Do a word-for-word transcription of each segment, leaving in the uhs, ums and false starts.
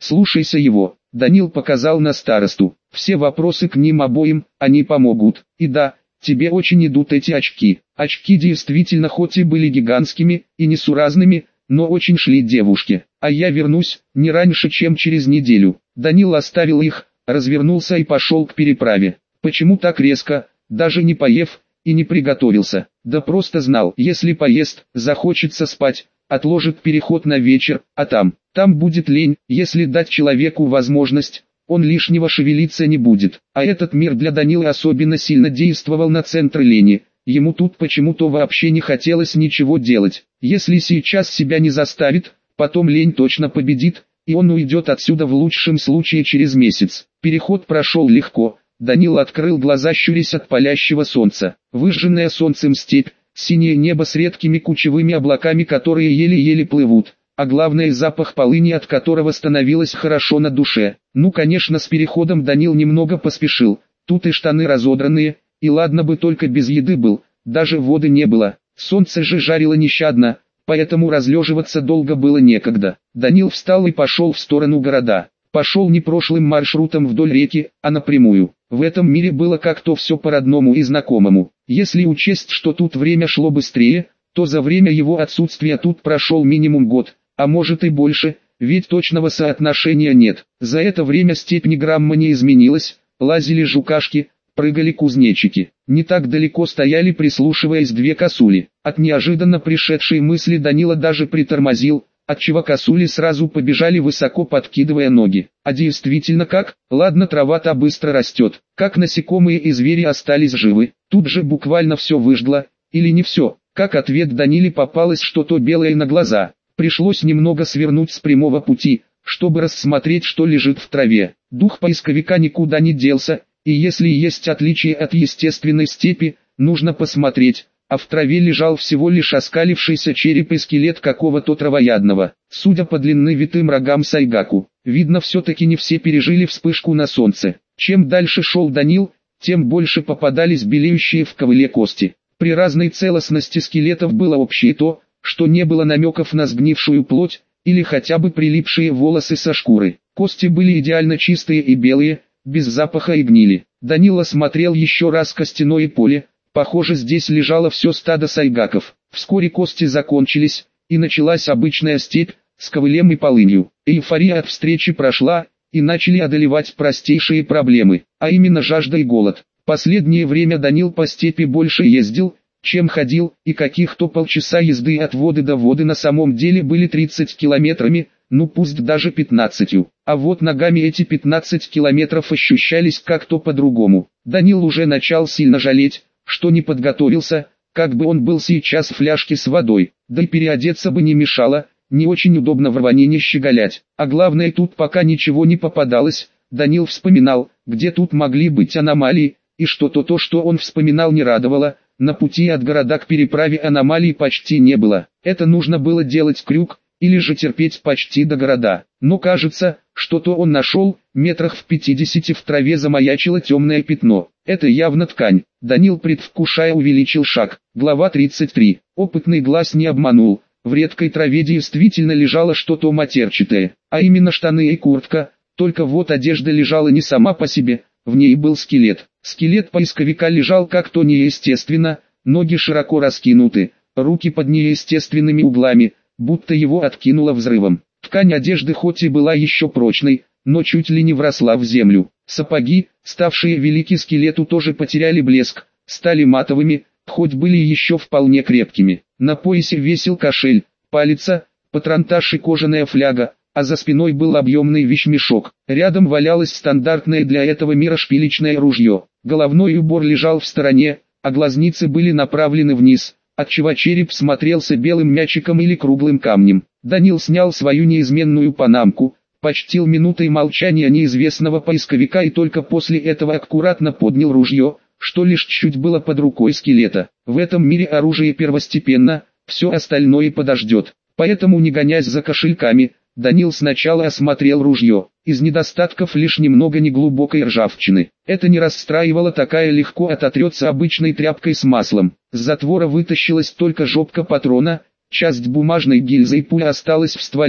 слушайся его. Данил показал на старосту. Все вопросы к ним обоим, они помогут. И да, тебе очень идут эти очки. Очки действительно хоть и были гигантскими, и несуразными, но очень шли девушке. А я вернусь, не раньше, чем через неделю. Данил оставил их, развернулся и пошел к переправе. Почему так резко, даже не поев, и не приготовился? Да просто знал, если поест, захочется спать, отложит переход на вечер, а там, там будет лень, если дать человеку возможность, он лишнего шевелиться не будет. А этот мир для Данила особенно сильно действовал на центр лени. Ему тут почему-то вообще не хотелось ничего делать. Если сейчас себя не заставит, потом лень точно победит, и он уйдет отсюда в лучшем случае через месяц. Переход прошел легко. Данил открыл глаза, щурясь от палящего солнца. Выжженная солнцем степь, синее небо с редкими кучевыми облаками, которые еле-еле плывут, а главное запах полыни, от которого становилось хорошо на душе. Ну конечно, с переходом Данил немного поспешил, тут и штаны разодранные, и ладно бы только без еды был, даже воды не было, солнце же жарило нещадно, поэтому разлеживаться долго было некогда. Данил встал и пошел в сторону города. Пошел не прошлым маршрутом вдоль реки, а напрямую. В этом мире было как-то все по-родному и знакомому. Если учесть, что тут время шло быстрее, то за время его отсутствия тут прошел минимум год, а может и больше, ведь точного соотношения нет. За это время степь ни грамма не изменилась, лазили жукашки, прыгали кузнечики. Не так далеко стояли, прислушиваясь, две косули. От неожиданно пришедшей мысли Данила даже притормозил, отчего косули сразу побежали, высоко подкидывая ноги. А действительно как? Ладно, трава-то быстро растет. Как насекомые и звери остались живы? Тут же буквально все выжгло, или не все. Как ответ Даниле попалось что-то белое на глаза. Пришлось немного свернуть с прямого пути, чтобы рассмотреть, что лежит в траве. Дух поисковика никуда не делся, и если есть отличие от естественной степи, нужно посмотреть. А в траве лежал всего лишь оскалившийся череп и скелет какого-то травоядного. Судя по длинным витым рогам сайгаку, видно, все-таки не все пережили вспышку на солнце. Чем дальше шел Данил, тем больше попадались белеющие в ковыле кости. При разной целостности скелетов было общее то, что не было намеков на сгнившую плоть, или хотя бы прилипшие волосы со шкуры. Кости были идеально чистые и белые, без запаха и гнили. Данил осмотрел еще раз костяное поле. Похоже, здесь лежало все стадо сайгаков. Вскоре кости закончились, и началась обычная степь, с ковылем и полынью. Эйфория от встречи прошла, и начали одолевать простейшие проблемы, а именно жажда и голод. Последнее время Данил по степи больше ездил, чем ходил, и каких-то полчаса езды от воды до воды на самом деле были тридцать километрами, ну пусть даже пятнадцатью. А вот ногами эти пятнадцать километров ощущались как-то по-другому. Данил уже начал сильно жалеть, что не подготовился, как бы он был сейчас в фляжке с водой, да и переодеться бы не мешало, не очень удобно в равнине щеголять. А главное, тут пока ничего не попадалось. Данил вспоминал, где тут могли быть аномалии, и что-то то, что он вспоминал, не радовало. На пути от города к переправе аномалий почти не было. Это нужно было делать крюк, или же терпеть почти до города. Но кажется, что-то он нашел, метрах в пятидесяти в траве замаячило темное пятно. Это явно ткань. Данил, предвкушая, увеличил шаг. Глава тридцать три. Опытный глаз не обманул. В редкой траве действительно лежало что-то матерчатое, а именно штаны и куртка. Только вот одежда лежала не сама по себе, в ней был скелет. Скелет поисковика лежал как-то неестественно, ноги широко раскинуты, руки под неестественными углами, будто его откинуло взрывом. Ткань одежды хоть и была еще прочной, но чуть ли не вросла в землю. Сапоги, ставшие велики скелету, тоже потеряли блеск, стали матовыми, хоть были еще вполне крепкими. На поясе висел кошель, палица, патронтаж и кожаная фляга, а за спиной был объемный вещмешок. Рядом валялось стандартное для этого мира шпилечное ружье. Головной убор лежал в стороне, а глазницы были направлены вниз, отчего череп смотрелся белым мячиком или круглым камнем. Данил снял свою неизменную панамку, почтил минутой молчания неизвестного поисковика и только после этого аккуратно поднял ружье, что лишь чуть было под рукой скелета. В этом мире оружие первостепенно, все остальное подождет. Поэтому, не гонясь за кошельками, Данил сначала осмотрел ружье. Из недостатков лишь немного неглубокой ржавчины. Это не расстраивало, такая легко ототрется обычной тряпкой с маслом. С затвора вытащилась только жопка патрона, часть бумажной гильзы и пуля осталась в стволе,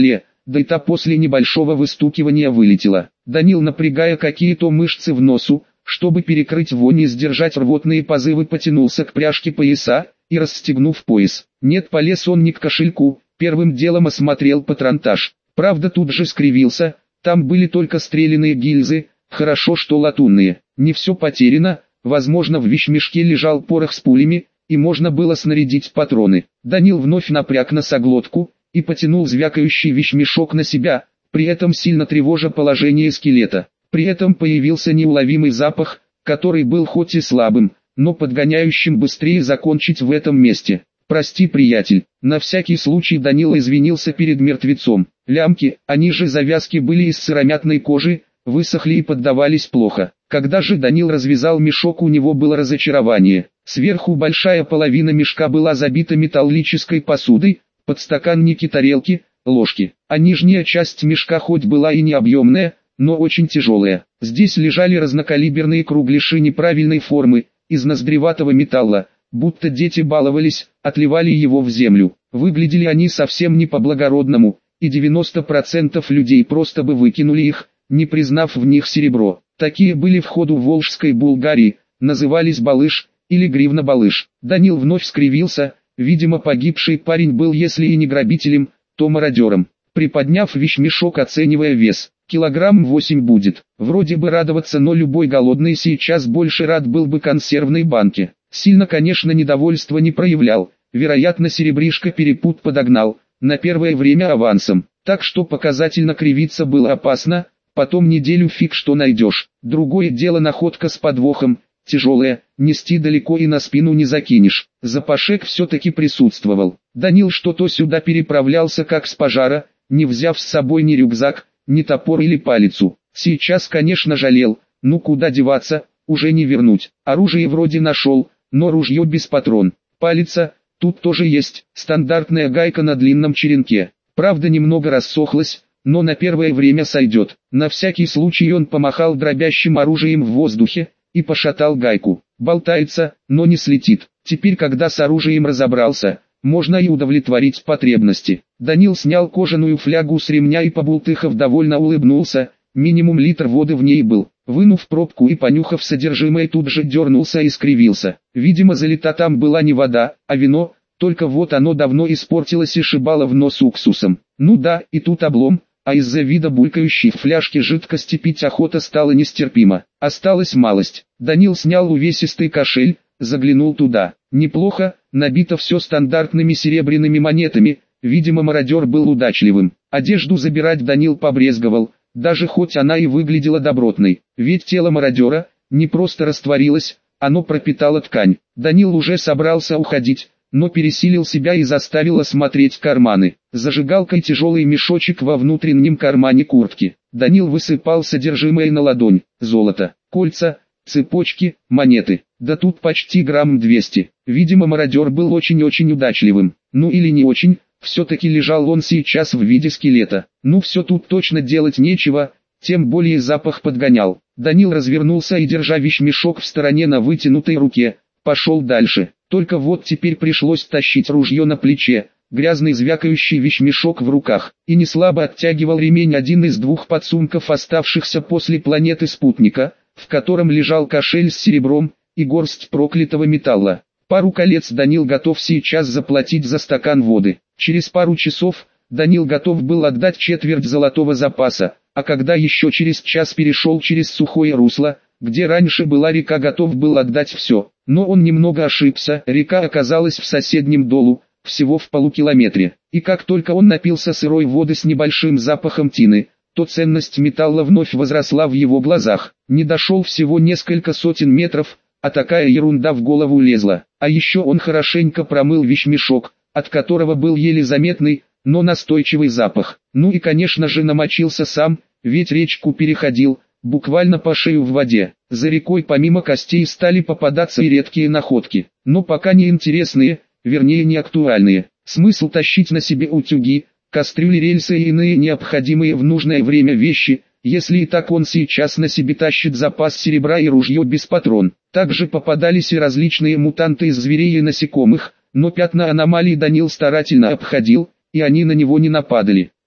да и та после небольшого выстукивания вылетела. Данил, напрягая какие-то мышцы в носу, чтобы перекрыть вонь и сдержать рвотные позывы, потянулся к пряжке пояса и расстегнув пояс. Нет, полез он не к кошельку, первым делом осмотрел патронтаж. Правда, тут же скривился, там были только стреляные гильзы, хорошо что латунные. Не все потеряно, возможно, в вещмешке лежал порох с пулями, и можно было снарядить патроны. Данил вновь напряг носоглотку и потянул звякающий вещмешок на себя, при этом сильно тревожа положение скелета. При этом появился неуловимый запах, который был хоть и слабым, но подгоняющим быстрее закончить в этом месте. «Прости, приятель», на всякий случай Данил извинился перед мертвецом. Лямки, они же завязки были из сыромятной кожи, высохли и поддавались плохо. Когда же Данил развязал мешок, у него было разочарование. Сверху большая половина мешка была забита металлической посудой, подстаканники, тарелки, ложки. А нижняя часть мешка хоть была и не объемная, но очень тяжелая. Здесь лежали разнокалиберные кругляши неправильной формы, из ноздреватого металла, будто дети баловались, отливали его в землю. Выглядели они совсем не по-благородному, и девяносто процентов людей просто бы выкинули их, не признав в них серебро. Такие были в ходу в Волжской Булгарии, назывались балыш или гривна-балыш. Данил вновь скривился, видимо, погибший парень был если и не грабителем, то мародером. Приподняв вещмешок, оценивая вес, килограмм восемь будет. Вроде бы радоваться, но любой голодный сейчас больше рад был бы консервной банке. Сильно, конечно, недовольства не проявлял, вероятно, серебришко перепут подогнал, на первое время авансом, так что показательно кривиться было опасно, потом неделю фиг что найдешь. Другое дело находка с подвохом, тяжелая, нести далеко и на спину не закинешь. Запашек все-таки присутствовал. Данил что-то сюда переправлялся как с пожара, не взяв с собой ни рюкзак, ни топор или палицу. Сейчас, конечно, жалел, ну куда деваться, уже не вернуть. Оружие вроде нашел, но ружье без патрон. Палица, тут тоже есть, стандартная гайка на длинном черенке. Правда, немного рассохлась, но на первое время сойдет. На всякий случай он помахал дробящим оружием в воздухе и пошатал гайку. Болтается, но не слетит. Теперь, когда с оружием разобрался, можно и удовлетворить потребности. Данил снял кожаную флягу с ремня и, побултыхав, довольно улыбнулся, минимум литр воды в ней был. Вынув пробку и понюхав содержимое, тут же дернулся и скривился. Видимо, залита там была не вода, а вино, только вот оно давно испортилось и шибало в нос уксусом. Ну да, и тут облом, а из-за вида булькающей в фляжке жидкости пить охота стала нестерпима. Осталась малость. Данил снял увесистый кошель, заглянул туда. Неплохо, набито все стандартными серебряными монетами, видимо, мародер был удачливым. Одежду забирать Данил побрезговал, даже хоть она и выглядела добротной, ведь тело мародера не просто растворилось, оно пропитало ткань. Данил уже собрался уходить, но пересилил себя и заставил осмотреть карманы. Зажигалкой тяжелый мешочек во внутреннем кармане куртки. Данил высыпал содержимое на ладонь: золото, кольца, цепочки, монеты. Да тут почти грамм двести. Видимо, мародер был очень-очень удачливым. Ну или не очень, все-таки лежал он сейчас в виде скелета. Ну все, тут точно делать нечего, тем более запах подгонял. Данил развернулся и, держа вещмешок в стороне на вытянутой руке, пошел дальше. Только вот теперь пришлось тащить ружье на плече, грязный звякающий вещмешок в руках, и не слабо оттягивал ремень один из двух подсумков, оставшихся после планеты спутника, в котором лежал кошель с серебром и горсть проклятого металла. Пару колец Данил готов сейчас заплатить за стакан воды. Через пару часов Данил готов был отдать четверть золотого запаса, а когда еще через час перешел через сухое русло, где раньше была река, готов был отдать все. Но он немного ошибся, река оказалась в соседнем долу, всего в полукилометре. И как только он напился сырой воды с небольшим запахом тины, то ценность металла вновь возросла в его глазах. Не дошел всего несколько сотен метров, а такая ерунда в голову лезла. А еще он хорошенько промыл вещмешок, от которого был еле заметный, но настойчивый запах. Ну и конечно же намочился сам, ведь речку переходил, буквально по шею в воде. За рекой помимо костей стали попадаться и редкие находки, но пока не интересные, вернее не актуальные. Смысл тащить на себе утюги, кастрюли, рельсы и иные необходимые в нужное время вещи, если и так он сейчас на себе тащит запас серебра и ружье без патрон. Также попадались и различные мутанты из зверей и насекомых, но пятна аномалий Данил старательно обходил, и они на него не нападали.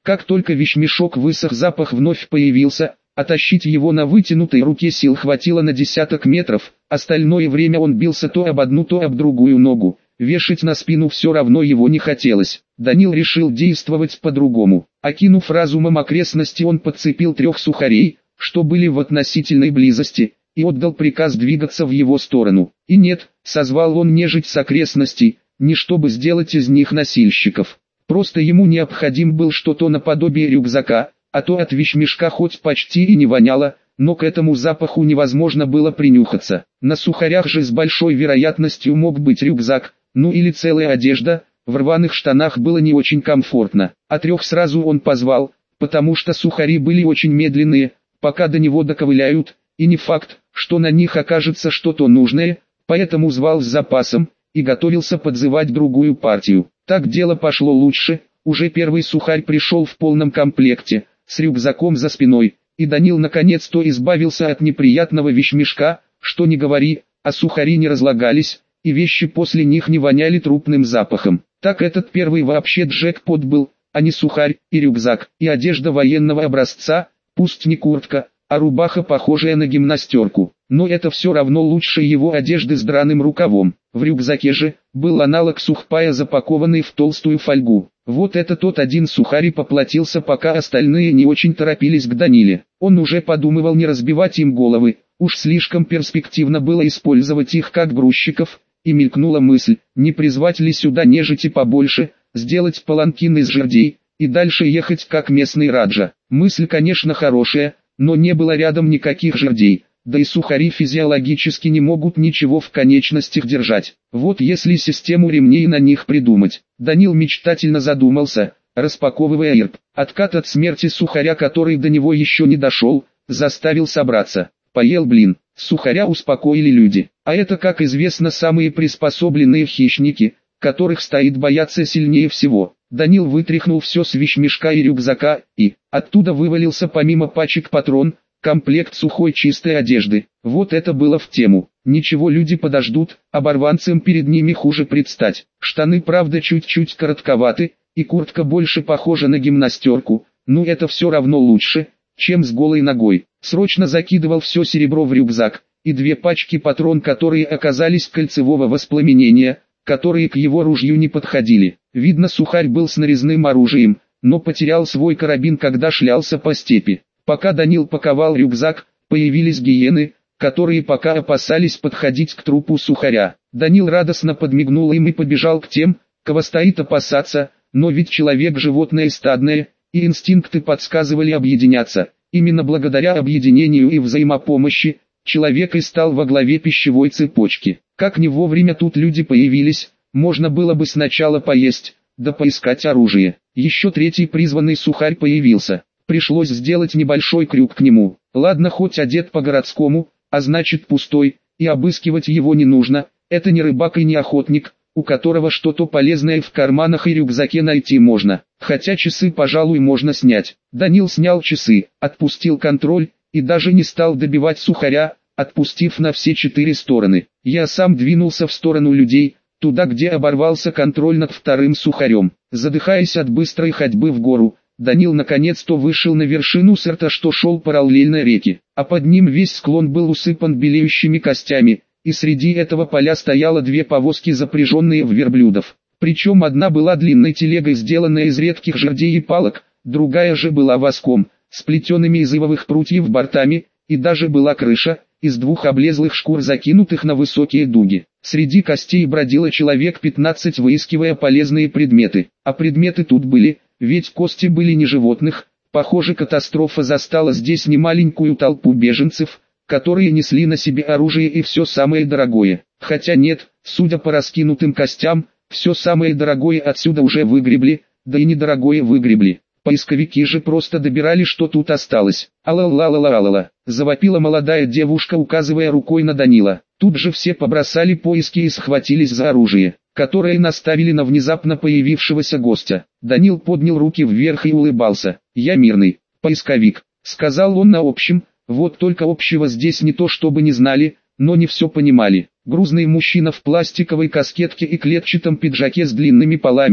Как только вещмешок высох, запах вновь появился, а тащить его на вытянутой руке сил хватило на десяток метров, остальное время он бился то об одну, то об другую ногу. Вешать на спину все равно его не хотелось. Данил решил действовать по-другому. Окинув разумом окрестности, он подцепил трех сухарей, что были в относительной близости, и отдал приказ двигаться в его сторону. И нет, созвал он нежить с окрестностей, не чтобы сделать из них носильщиков. Просто ему необходим был что-то наподобие рюкзака, а то от вещмешка хоть почти и не воняло, но к этому запаху невозможно было принюхаться. На сухарях же с большой вероятностью мог быть рюкзак, ну или целая одежда. В рваных штанах было не очень комфортно. А трех сразу он позвал, потому что сухари были очень медленные, пока до него доковыляют, и не факт, что на них окажется что-то нужное, поэтому звал с запасом, и готовился подзывать другую партию. Так дело пошло лучше, уже первый сухарь пришел в полном комплекте, с рюкзаком за спиной, и Данил наконец-то избавился от неприятного вещмешка, что не говори, а сухари не разлагались, и вещи после них не воняли трупным запахом. Так этот первый вообще джекпот был, а не сухарь, и рюкзак, и одежда военного образца, пусть не куртка, а рубаха, похожая на гимнастерку. Но это все равно лучше его одежды с драным рукавом. В рюкзаке же был аналог сухпая, запакованный в толстую фольгу. Вот это тот один сухарь и поплатился, пока остальные не очень торопились к Даниле. Он уже подумывал, не разбивать им головы, уж слишком перспективно было использовать их как грузчиков, и мелькнула мысль, не призвать ли сюда нежити побольше, сделать паланкин из жердей, и дальше ехать как местный раджа. Мысль, конечно, хорошая, но не было рядом никаких жердей, да и сухари физиологически не могут ничего в конечностях держать. Вот если систему ремней на них придумать. Данил мечтательно задумался, распаковывая ирп. Откат от смерти сухаря, который до него еще не дошел, заставил собраться. Поел блин. Сухаря успокоили люди. А это, как известно, самые приспособленные хищники, которых стоит бояться сильнее всего. Данил вытряхнул все с вещмешка и рюкзака, и оттуда вывалился помимо пачек патрон, комплект сухой чистой одежды. Вот это было в тему. Ничего, люди подождут, оборванцам перед ними хуже предстать. Штаны, правда, чуть-чуть коротковаты, и куртка больше похожа на гимнастерку, но это все равно лучше, чем с голой ногой. Срочно закидывал все серебро в рюкзак, и две пачки патрон, которые оказались кольцевого воспламенения, которые к его ружью не подходили. Видно, сухарь был с нарезным оружием, но потерял свой карабин, когда шлялся по степи. Пока Данил паковал рюкзак, появились гиены, которые пока опасались подходить к трупу сухаря. Данил радостно подмигнул им и побежал к тем, кого стоит опасаться, но ведь человек животное стадное, и инстинкты подсказывали объединяться. Именно благодаря объединению и взаимопомощи, человек и стал во главе пищевой цепочки. Как не вовремя тут люди появились, можно было бы сначала поесть, да поискать оружие. Еще третий призванный сухарь появился. Пришлось сделать небольшой крюк к нему. Ладно, хоть одет по-городскому, а значит пустой, и обыскивать его не нужно. Это не рыбак и не охотник, у которого что-то полезное в карманах и рюкзаке найти можно. Хотя часы, пожалуй, можно снять. Данил снял часы, отпустил контроль, и даже не стал добивать сухаря, отпустив на все четыре стороны. Я сам двинулся в сторону людей, туда, где оборвался контроль над вторым сухарем. Задыхаясь от быстрой ходьбы в гору, Данил наконец-то вышел на вершину срта, что шел параллельно реке, а под ним весь склон был усыпан белеющими костями, и среди этого поля стояло две повозки, запряженные в верблюдов. Причем одна была длинной телегой, сделанной из редких жердей и палок, другая же была воском, сплетенными из ивовых прутьев бортами, и даже была крыша, из двух облезлых шкур, закинутых на высокие дуги. Среди костей бродило человек пятнадцать, выискивая полезные предметы, а предметы тут были, ведь кости были не животных. Похоже, катастрофа застала здесь немаленькую толпу беженцев, которые несли на себе оружие и все самое дорогое. Хотя нет, судя по раскинутым костям, все самое дорогое отсюда уже выгребли, да и недорогое выгребли. Поисковики же просто добирали, что тут осталось. «Ала-ла-ла-ла-ла-ла», завопила молодая девушка, указывая рукой на Данила. Тут же все побросали поиски и схватились за оружие, которое наставили на внезапно появившегося гостя. Данил поднял руки вверх и улыбался. «Я мирный поисковик», — сказал он на общем, вот только общего здесь не то чтобы не знали, но не все понимали. Грузный мужчина в пластиковой каскетке и клетчатом пиджаке с длинными полами,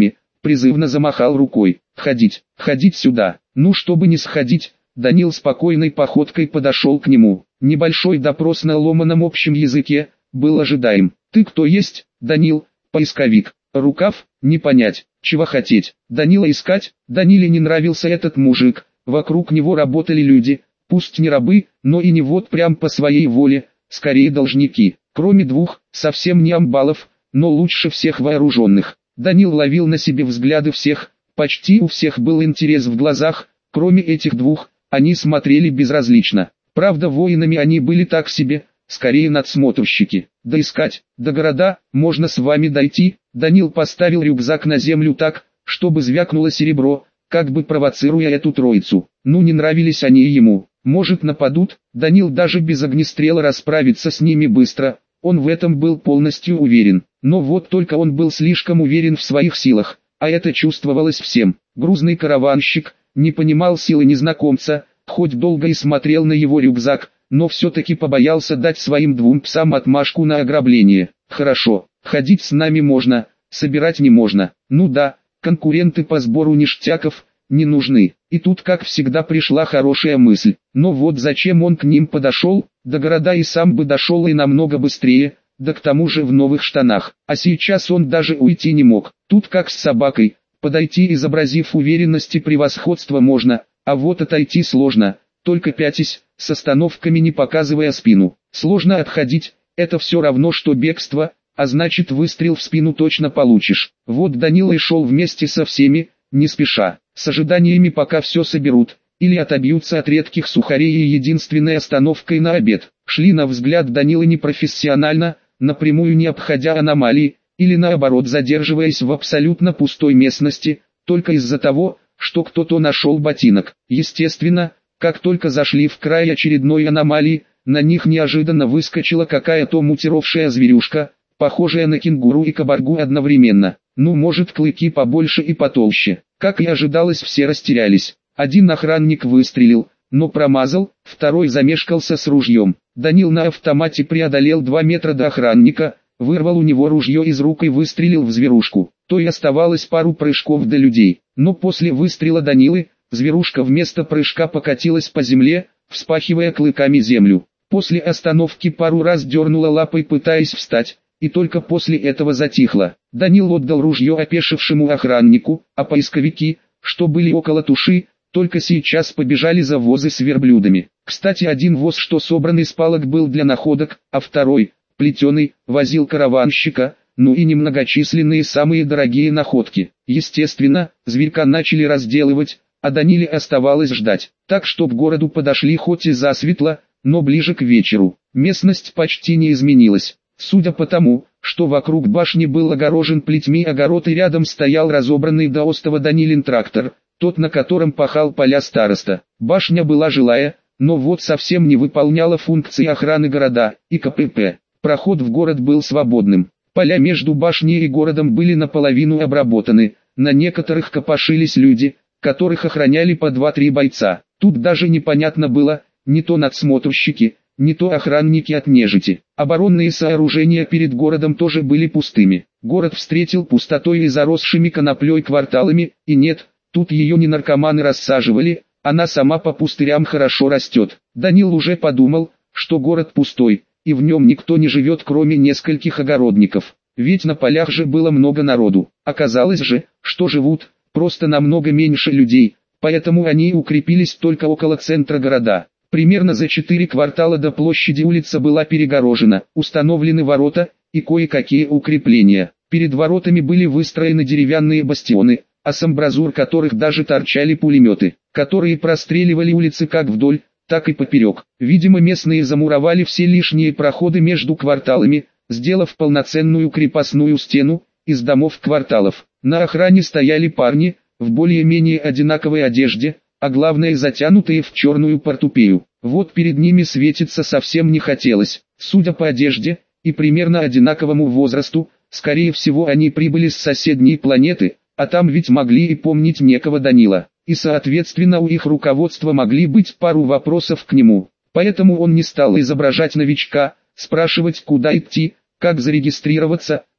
призывно замахал рукой. «Ходить, ходить сюда!» Ну, чтобы не сходить, Данил спокойной походкой подошел к нему. Небольшой допрос на ломаном общем языке был ожидаем. «Ты кто есть, Данил?» «Поисковик». «Рукав?» «Не понять. Чего хотеть?» «Данила искать?» Даниле не нравился этот мужик. Вокруг него работали люди, пусть не рабы, но и не вот прям по своей воле, скорее должники. Кроме двух, совсем не амбалов, но лучше всех вооруженных. Данил ловил на себе взгляды всех, почти у всех был интерес в глазах, кроме этих двух, они смотрели безразлично. Правда, воинами они были так себе, скорее надсмотрщики. «Да искать, до города, можно с вами дойти?» Данил поставил рюкзак на землю так, чтобы звякнуло серебро, как бы провоцируя эту троицу. Ну, не нравились они ему. Может, нападут? Данил даже без огнестрела расправится с ними быстро, он в этом был полностью уверен. Но вот только он был слишком уверен в своих силах, а это чувствовалось всем. Грузный караванщик не понимал силы незнакомца, хоть долго и смотрел на его рюкзак, но все-таки побоялся дать своим двум псам отмашку на ограбление. «Хорошо, ходить с нами можно, собирать не можно». Ну да, конкуренты по сбору ништяков не нужны. И тут, как всегда, пришла хорошая мысль. Но вот зачем он к ним подошел? До города и сам бы дошел и намного быстрее, да к тому же в новых штанах. А сейчас он даже уйти не мог. Тут как с собакой, подойти, изобразив уверенность и превосходство, можно, а вот отойти сложно, только пятясь, с остановками не показывая спину. Сложно отходить, это все равно что бегство, а значит выстрел в спину точно получишь. Вот Данила и шел вместе со всеми, не спеша, с ожиданиями пока все соберут, или отобьются от редких сухарей, и единственной остановкой на обед. Шли на взгляд Данилы непрофессионально, напрямую не обходя аномалии, или наоборот задерживаясь в абсолютно пустой местности, только из-за того, что кто-то нашел ботинок. Естественно, как только зашли в край очередной аномалии, на них неожиданно выскочила какая-то мутировавшая зверюшка, похожая на кенгуру и кабаргу одновременно. Ну, может, клыки побольше и потолще. Как и ожидалось, все растерялись. Один охранник выстрелил, но промазал, второй замешкался с ружьем. Данил на автомате преодолел два метра до охранника, вырвал у него ружье из рук и выстрелил в зверушку. То и оставалось пару прыжков до людей. Но после выстрела Данилы, зверушка вместо прыжка покатилась по земле, вспахивая клыками землю. После остановки пару раз дернула лапой, пытаясь встать, и только после этого затихла. Данил отдал ружье опешившему охраннику, а поисковики, что были около туши, только сейчас побежали за возы с верблюдами. Кстати, один воз, что собран из палок, был для находок, а второй, плетеный, возил караванщика, ну и немногочисленные самые дорогие находки. Естественно, зверька начали разделывать, а Даниле оставалось ждать. Так что к городу подошли хоть и засветло, но ближе к вечеру. Местность почти не изменилась. Судя по тому, что вокруг башни был огорожен плетьми огород и рядом стоял разобранный до остова Данилин трактор, тот, на котором пахал поля староста. Башня была жилая, но вот совсем не выполняла функции охраны города и ка пэ пэ. Проход в город был свободным. Поля между башней и городом были наполовину обработаны, на некоторых копошились люди, которых охраняли по два-три бойца. Тут даже непонятно было, не то надсмотрщики, не то охранники от нежити. Оборонные сооружения перед городом тоже были пустыми. Город встретил пустотой и заросшими коноплей кварталами, и нет, тут ее не наркоманы рассаживали, она сама по пустырям хорошо растет. Данил уже подумал, что город пустой, и в нем никто не живет, кроме нескольких огородников. Ведь на полях же было много народу. Оказалось же, что живут просто намного меньше людей, поэтому они укрепились только около центра города. Примерно за четыре квартала до площади улица была перегорожена, установлены ворота и кое-какие укрепления. Перед воротами были выстроены деревянные бастионы, а с амбразур которых даже торчали пулеметы, которые простреливали улицы как вдоль, так и поперек. Видимо, местные замуровали все лишние проходы между кварталами, сделав полноценную крепостную стену из домов кварталов. На охране стояли парни в более-менее одинаковой одежде, а главное затянутые в черную портупею. Вот перед ними светиться совсем не хотелось. Судя по одежде и примерно одинаковому возрасту, скорее всего они прибыли с соседней планеты, а там ведь могли и помнить некого Данила. И соответственно у их руководства могли быть пару вопросов к нему. Поэтому он не стал изображать новичка, спрашивать, куда идти, как зарегистрироваться,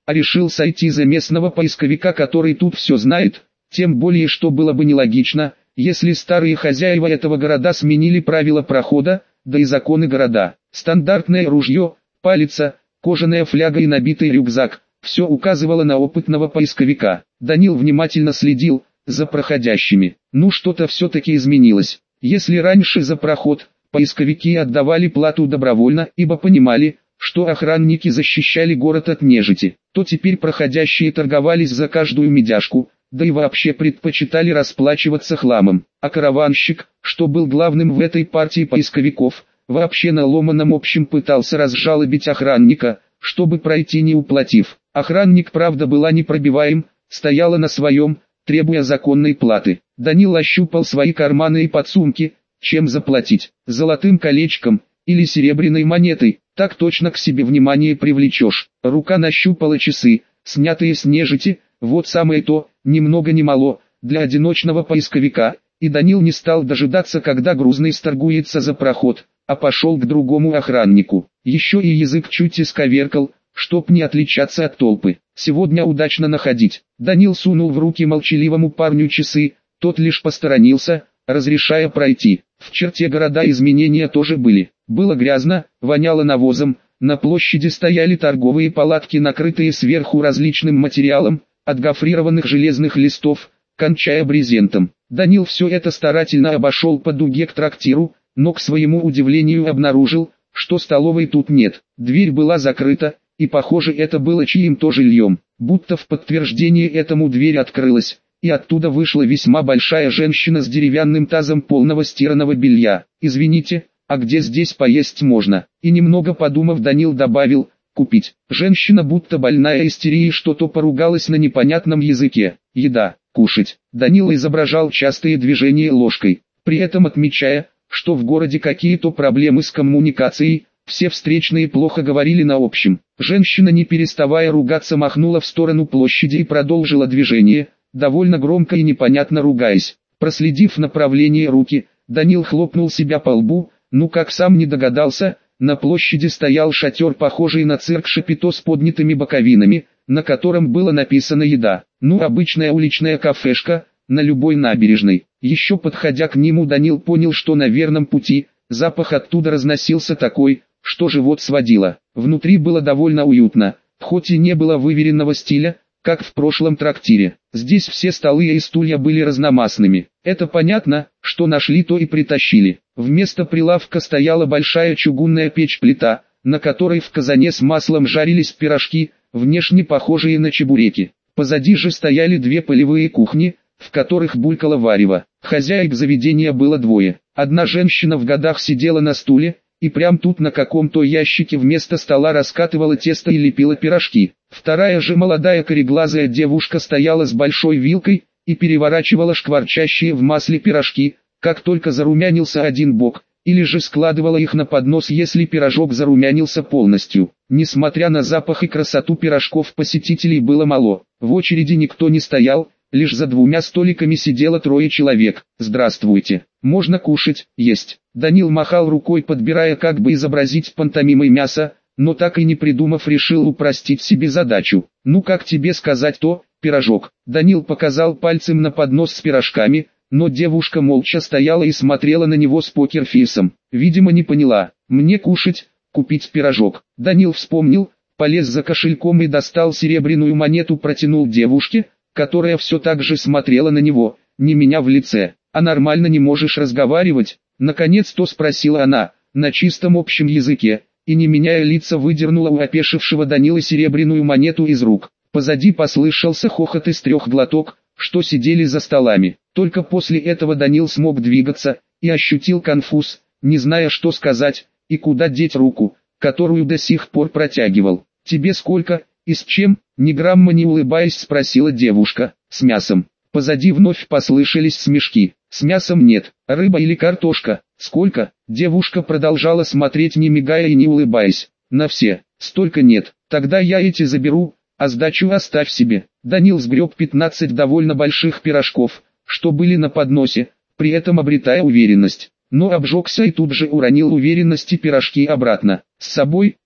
а решил сойти за местного поисковика, который тут все знает, тем более что было бы нелогично, если старые хозяева этого города сменили правила прохода, да и законы города. Стандартное ружье, палица, кожаная фляга и набитый рюкзак – все указывало на опытного поисковика. Данил внимательно следил за проходящими. Ну что-то все-таки изменилось. Если раньше за проход поисковики отдавали плату добровольно, ибо понимали, что охранники защищали город от нежити, то теперь проходящие торговались за каждую медяшку, да и вообще предпочитали расплачиваться хламом. А караванщик, что был главным в этой партии поисковиков, вообще на ломаном общем пытался разжалобить охранника, чтобы пройти не уплатив. Охранник, правда, была непробиваем, стояла на своем, требуя законной платы. Данил ощупал свои карманы и подсумки, чем заплатить, золотым колечком или серебряной монетой, так точно к себе внимание привлечешь. Рука нащупала часы, снятые с нежити, вот самое то, ни много ни мало, для одиночного поисковика, и Данил не стал дожидаться, когда грузный сторгуется за проход, а пошел к другому охраннику. Еще и язык чуть исковеркал, чтоб не отличаться от толпы. Сегодня удачно находить. Данил сунул в руки молчаливому парню часы, тот лишь посторонился, разрешая пройти. В черте города изменения тоже были. Было грязно, воняло навозом, на площади стояли торговые палатки, накрытые сверху различным материалом, от гофрированных железных листов, кончая брезентом. Данил все это старательно обошел по дуге к трактиру, но к своему удивлению обнаружил, что столовой тут нет. Дверь была закрыта, и похоже это было чьим-то жильем. Будто в подтверждение этому дверь открылась, и оттуда вышла весьма большая женщина с деревянным тазом полного стиранного белья. «Извините, а где здесь поесть можно?» И немного подумав, Данил добавил: «Купить». Женщина, будто больная истерией, что-то поругалась на непонятном языке. «Еда, кушать». Данил изображал частые движения ложкой, при этом отмечая, что в городе какие-то проблемы с коммуникацией, все встречные плохо говорили на общем. Женщина, не переставая ругаться, махнула в сторону площади и продолжила движение, довольно громко и непонятно ругаясь. Проследив направление руки, Данил хлопнул себя по лбу. Ну, как сам не догадался, на площади стоял шатер, похожий на цирк Шапито с поднятыми боковинами, на котором было написано «Еда». Ну, обычная уличная кафешка, на любой набережной. Еще подходя к нему, Данил понял, что на верном пути. Запах оттуда разносился такой, что живот сводило. Внутри было довольно уютно, хоть и не было выверенного стиля, как в прошлом трактире. Здесь все столы и стулья были разномастными. Это понятно, что нашли, то и притащили. Вместо прилавка стояла большая чугунная печь-плита, на которой в казане с маслом жарились пирожки, внешне похожие на чебуреки. Позади же стояли две полевые кухни, в которых булькало варево. Хозяек заведения было двое. Одна женщина в годах сидела на стуле, и прям тут на каком-то ящике вместо стола раскатывала тесто и лепила пирожки. Вторая же молодая кореглазая девушка стояла с большой вилкой и переворачивала шкварчащие в масле пирожки, как только зарумянился один бок, или же складывала их на поднос, если пирожок зарумянился полностью. Несмотря на запах и красоту пирожков, посетителей было мало. В очереди никто не стоял, лишь за двумя столиками сидело трое человек. «Здравствуйте, можно кушать, есть». Данил махал рукой, подбирая, как бы изобразить пантомимой мясо, но так и не придумав, решил упростить себе задачу. «Ну, как тебе сказать, то, пирожок». Данил показал пальцем на поднос с пирожками, но девушка молча стояла и смотрела на него с покерфейсом. Видимо, не поняла. «Мне кушать, купить пирожок». Данил вспомнил, полез за кошельком и достал серебряную монету, протянул девушке, которая все так же смотрела на него, не меня в лице. «А нормально не можешь разговаривать?» Наконец-то спросила она, на чистом общем языке, и не меняя лица выдернула у опешившего Данила серебряную монету из рук. Позади послышался хохот из трех глоток, что сидели за столами. Только после этого Данил смог двигаться, и ощутил конфуз, не зная, что сказать, и куда деть руку, которую до сих пор протягивал. «Тебе сколько, и с чем?» Ни грамма не улыбаясь спросила девушка. «С мясом». Позади вновь послышались смешки. «С мясом нет. Рыба или картошка?» «Сколько?» Девушка продолжала смотреть, не мигая и не улыбаясь. «На все. Столько нет. Тогда я эти заберу, а сдачу оставь себе». Данил сгреб пятнадцать довольно больших пирожков, что были на подносе, при этом обретая уверенность. Но обжегся и тут же уронил уверенность и пирожки обратно. «С собой?»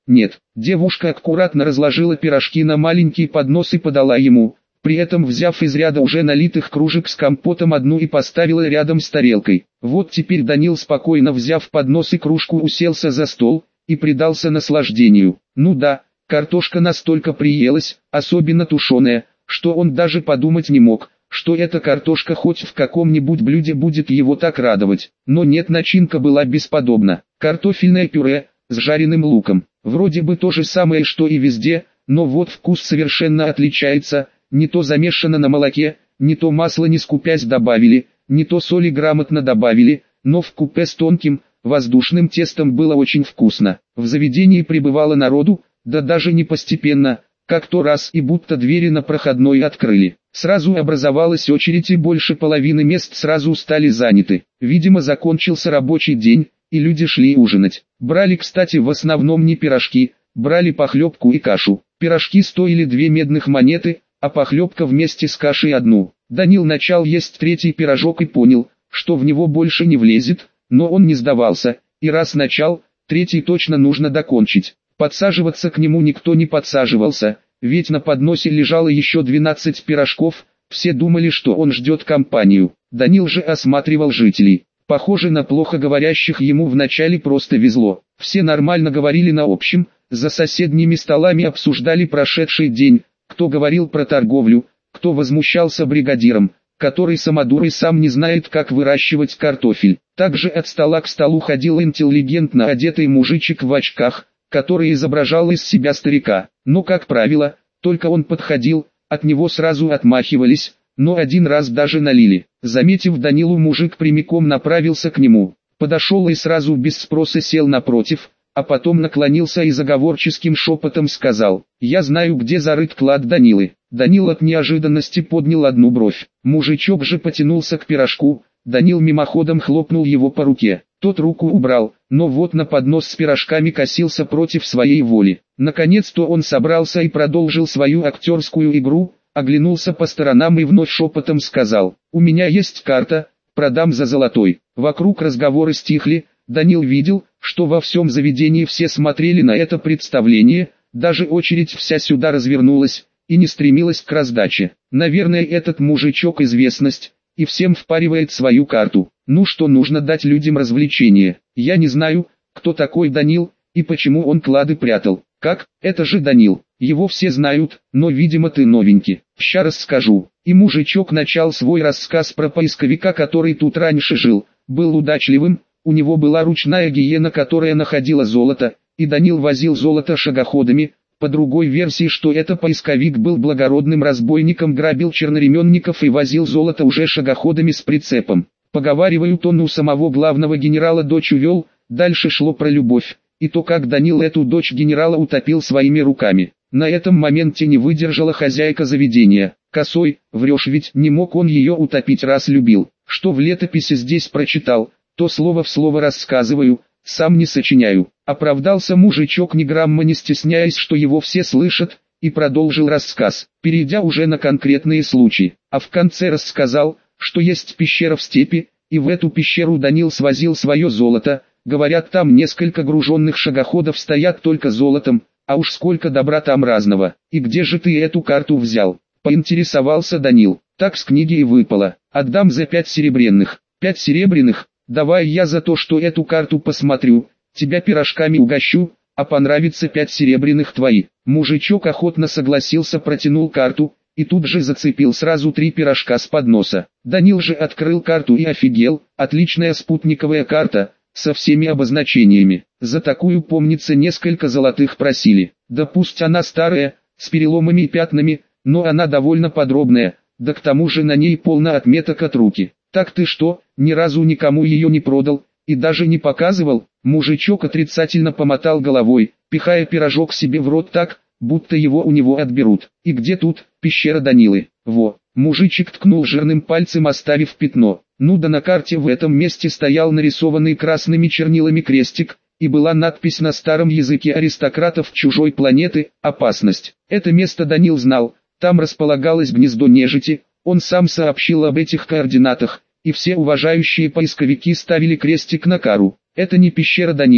Нет. Девушка аккуратно разложила пирожки на маленький поднос и подала ему, при этом взяв из ряда уже налитых кружек с компотом одну и поставила рядом с тарелкой. Вот теперь Данил, спокойно взяв поднос и кружку, уселся за стол и предался наслаждению. Ну да, картошка настолько приелась, особенно тушеная, что он даже подумать не мог, что эта картошка хоть в каком-нибудь блюде будет его так радовать. Но нет, начинка была бесподобна. Картофельное пюре с жареным луком. Вроде бы то же самое, что и везде, но вот вкус совершенно отличается. Не то замешано на молоке, не то масло не скупясь добавили, не то соли грамотно добавили, но вкупе с тонким, воздушным тестом было очень вкусно. В заведении прибывало народу, да даже не постепенно, как то раз и будто двери на проходной открыли. Сразу образовалась очередь и больше половины мест сразу стали заняты. Видимо, закончился рабочий день, и люди шли ужинать. Брали, кстати, в основном не пирожки, брали похлебку и кашу. Пирожки стоили две медных монеты, а похлебка вместе с кашей одну. Данил начал есть третий пирожок и понял, что в него больше не влезет, но он не сдавался, и раз начал, третий точно нужно докончить. Подсаживаться к нему никто не подсаживался, ведь на подносе лежало еще двенадцать пирожков, все думали, что он ждет компанию. Данил же осматривал жителей. Похоже, на плохо говорящих ему вначале просто везло. Все нормально говорили на общем, за соседними столами обсуждали прошедший день, кто говорил про торговлю, кто возмущался бригадиром, который самодур и сам не знает, как выращивать картофель. Также от стола к столу ходил интеллигентно одетый мужичек в очках, который изображал из себя старика. Но, как правило, только он подходил, от него сразу отмахивались, но один раз даже налили. Заметив Данилу, мужик прямиком направился к нему, подошел и сразу без спроса сел напротив, а потом наклонился и заговорческим шепотом сказал: «Я знаю, где зарыт клад Данилы». Данил от неожиданности поднял одну бровь. Мужичок же потянулся к пирожку, Данил мимоходом хлопнул его по руке. Тот руку убрал, но вот на поднос с пирожками косился против своей воли. Наконец-то он собрался и продолжил свою актерскую игру, оглянулся по сторонам и вновь шепотом сказал: «У меня есть карта, продам за золотой». Вокруг разговоры стихли. Данил видел, что во всем заведении все смотрели на это представление, даже очередь вся сюда развернулась и не стремилась к раздаче. Наверное, этот мужичок известность, и всем впаривает свою карту. Ну что, нужно дать людям развлечение. Я не знаю, кто такой Данил, и почему он клады прятал. Как? Это же Данил. Его все знают, но видимо ты новенький. Ща расскажу. И мужичок начал свой рассказ про поисковика, который тут раньше жил, был удачливым. У него была ручная гиена, которая находила золото, и Данил возил золото шагоходами. По другой версии, что это поисковик был благородным разбойником, грабил черноременников и возил золото уже шагоходами с прицепом. Поговаривают, он у самого главного генерала дочь увел. Дальше шло про любовь, и то, как Данил эту дочь генерала утопил своими руками. На этом моменте не выдержала хозяйка заведения. «Косой, врешь, ведь не мог он ее утопить, раз любил. Что в летописи здесь прочитал, то слово в слово рассказываю, сам не сочиняю». Оправдался мужичок, ни грамма не стесняясь, что его все слышат, и продолжил рассказ, перейдя уже на конкретные случаи. А в конце рассказал, что есть пещера в степи, и в эту пещеру Данил свозил свое золото. Говорят, там несколько груженных шагоходов стоят только золотом, а уж сколько добра там разного. «И где же ты эту карту взял?» — поинтересовался Данил. «Так с книги и выпало. Отдам за пять серебряных». «Пять серебряных? Давай я за то, что эту карту посмотрю, тебя пирожками угощу, а понравится пять серебряных твои». Мужичок охотно согласился, протянул карту, и тут же зацепил сразу три пирожка с подноса. Данил же открыл карту и офигел. Отличная спутниковая карта, со всеми обозначениями. За такую, помнится, несколько золотых просили. Да пусть она старая, с переломами и пятнами, но она довольно подробная, да к тому же на ней полно отметок от руки. «Так ты что, ни разу никому ее не продал, и даже не показывал?» Мужичок отрицательно помотал головой, пихая пирожок себе в рот так, будто его у него отберут. «И где тут пещера Данилы?» «Во!» Мужичек ткнул жирным пальцем, оставив пятно. Ну да, на карте в этом месте стоял нарисованный красными чернилами крестик, и была надпись на старом языке аристократов чужой планеты «Опасность». Это место Данил знал, там располагалось гнездо нежити, он сам сообщил об этих координатах, и все уважающие поисковики ставили крестик на кару. Это не пещера Данилы,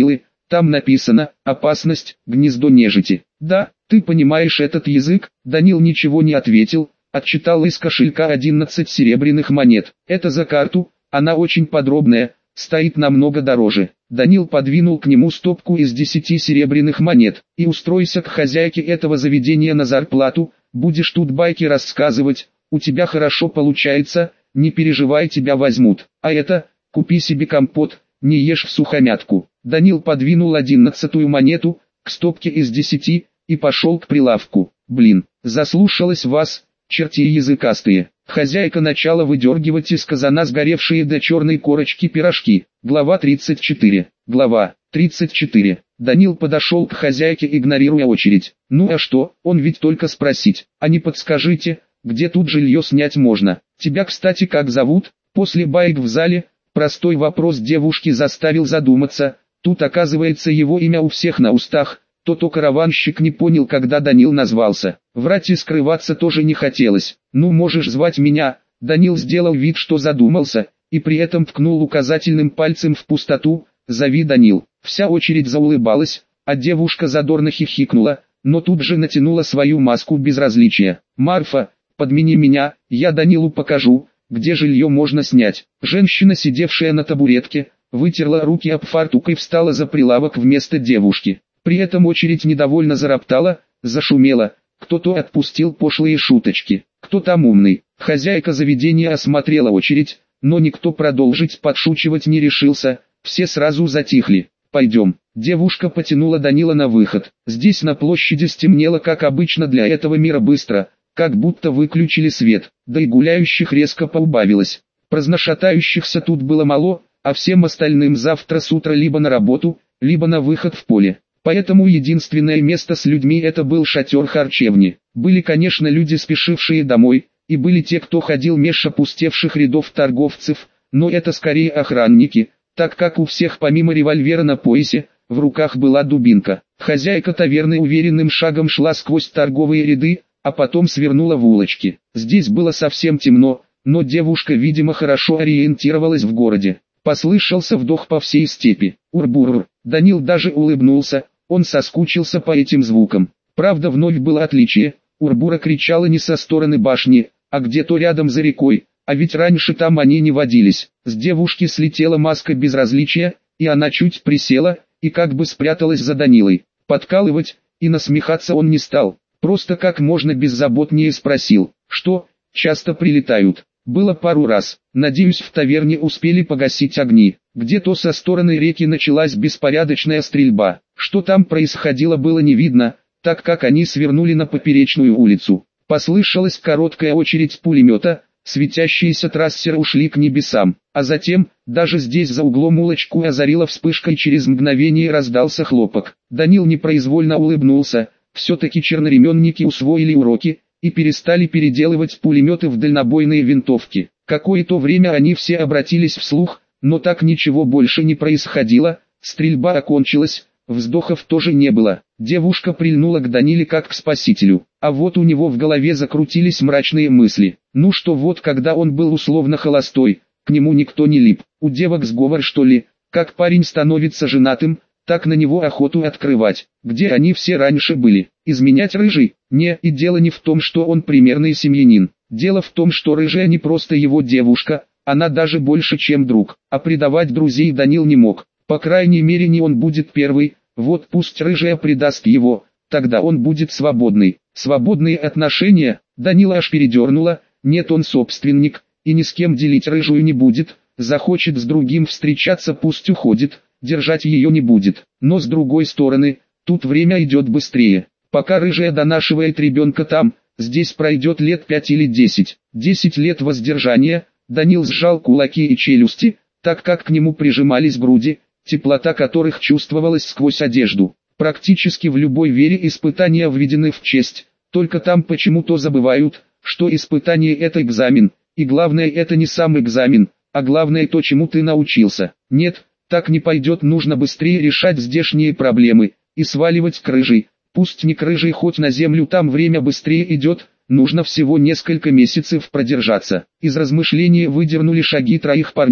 Там написано «Опасность, гнездо нежити». Да, ты понимаешь этот язык? Данил ничего не ответил, отчитал из кошелька одиннадцать серебряных монет. Это за карту, она очень подробная, стоит намного дороже. Данил подвинул к нему стопку из десяти серебряных монет. И устройся к хозяйке этого заведения на зарплату, будешь тут байки рассказывать, у тебя хорошо получается, не переживай, тебя возьмут. А это, купи себе компот, не ешь всухомятку. Данил подвинул одиннадцатую монету, к стопке из десяти, и пошел к прилавку. Блин, заслушалась вас, черти языкастые. Хозяйка начала выдергивать из казана сгоревшие до черной корочки пирожки. Глава тридцать четыре. Глава тридцать четыре. Данил подошел к хозяйке, игнорируя очередь. Ну а что, он ведь только спросить. А не подскажите, где тут жилье снять можно? Тебя, кстати, как зовут? После баек в зале, простой вопрос девушки заставил задуматься. Тут оказывается его имя у всех на устах. То-то караванщик не понял, когда Данил назвался. Врать и скрываться тоже не хотелось. «Ну, можешь звать меня». Данил сделал вид, что задумался, и при этом ткнул указательным пальцем в пустоту. «Зови, Данил». Вся очередь заулыбалась, а девушка задорно хихикнула, но тут же натянула свою маску безразличия. «Марфа, подмени меня, я Данилу покажу, где жилье можно снять». Женщина, сидевшая на табуретке, вытерла руки об фартук и встала за прилавок вместо девушки. При этом очередь недовольно зароптала, зашумела, кто-то отпустил пошлые шуточки. «Кто там умный?» Хозяйка заведения осмотрела очередь, но никто продолжить подшучивать не решился, все сразу затихли. «Пойдем». Девушка потянула Данила на выход. Здесь на площади стемнело, как обычно для этого мира, быстро, как будто выключили свет, да и гуляющих резко поубавилось. Праздношатающихся тут было мало, а всем остальным завтра с утра либо на работу, либо на выход в поле. Поэтому единственное место с людьми это был шатер харчевни. Были, конечно, люди, спешившие домой, и были те, кто ходил меж опустевших рядов торговцев, но это скорее охранники, так как у всех помимо револьвера на поясе, в руках была дубинка. Хозяйка таверны уверенным шагом шла сквозь торговые ряды, а потом свернула в улочки. Здесь было совсем темно, но девушка, видимо, хорошо ориентировалась в городе. Послышался вдох по всей степи. Ур-бур-ур. Данил даже улыбнулся. Он соскучился по этим звукам. Правда, вновь было отличие. Урбура кричала не со стороны башни, а где-то рядом за рекой, а ведь раньше там они не водились. С девушки слетела маска безразличия, и она чуть присела, и как бы спряталась за Данилой. Подкалывать и насмехаться он не стал, просто как можно беззаботнее спросил, что, часто прилетают? Было пару раз. Надеюсь, в таверне успели погасить огни. Где-то со стороны реки началась беспорядочная стрельба. Что там происходило, было не видно, так как они свернули на поперечную улицу. Послышалась короткая очередь пулемета, светящиеся трассеры ушли к небесам. А затем, даже здесь за углом улочку озарила вспышкой, через мгновение раздался хлопок. Данил непроизвольно улыбнулся. Все-таки черноременники усвоили уроки и перестали переделывать пулеметы в дальнобойные винтовки. Какое-то время они все обратились вслух, но так ничего больше не происходило, стрельба окончилась, вздохов тоже не было. Девушка прильнула к Даниле как к спасителю, а вот у него в голове закрутились мрачные мысли. Ну что, вот когда он был условно холостой, к нему никто не лип. У девок сговор, что ли? Как парень становится женатым, так на него охоту открывать. Где они все раньше были? Изменять рыжий? Не, и дело не в том, что он примерный семьянин. Дело в том, что рыжая не просто его девушка, она даже больше, чем друг. А предавать друзей Данил не мог. По крайней мере, не он будет первый. Вот пусть рыжая предаст его, тогда он будет свободный. Свободные отношения? Данила аж передернула. Нет, он собственник, и ни с кем делить рыжую не будет. Захочет с другим встречаться, пусть уходит. Держать ее не будет. Но с другой стороны, тут время идет быстрее. Пока рыжая донашивает ребенка там, здесь пройдет лет пять или десять. Десять лет воздержания. Данил сжал кулаки и челюсти, так как к нему прижимались груди, теплота которых чувствовалась сквозь одежду. Практически в любой вере испытания введены в честь, только там почему-то забывают, что испытание это экзамен, и главное это не сам экзамен, а главное то, чему ты научился. Нет, так не пойдет, нужно быстрее решать здешние проблемы, и сваливать к рыжей. Пусть не к рыжей, хоть на землю, там время быстрее идет, нужно всего несколько месяцев продержаться. Из размышлений выдернули шаги троих парней,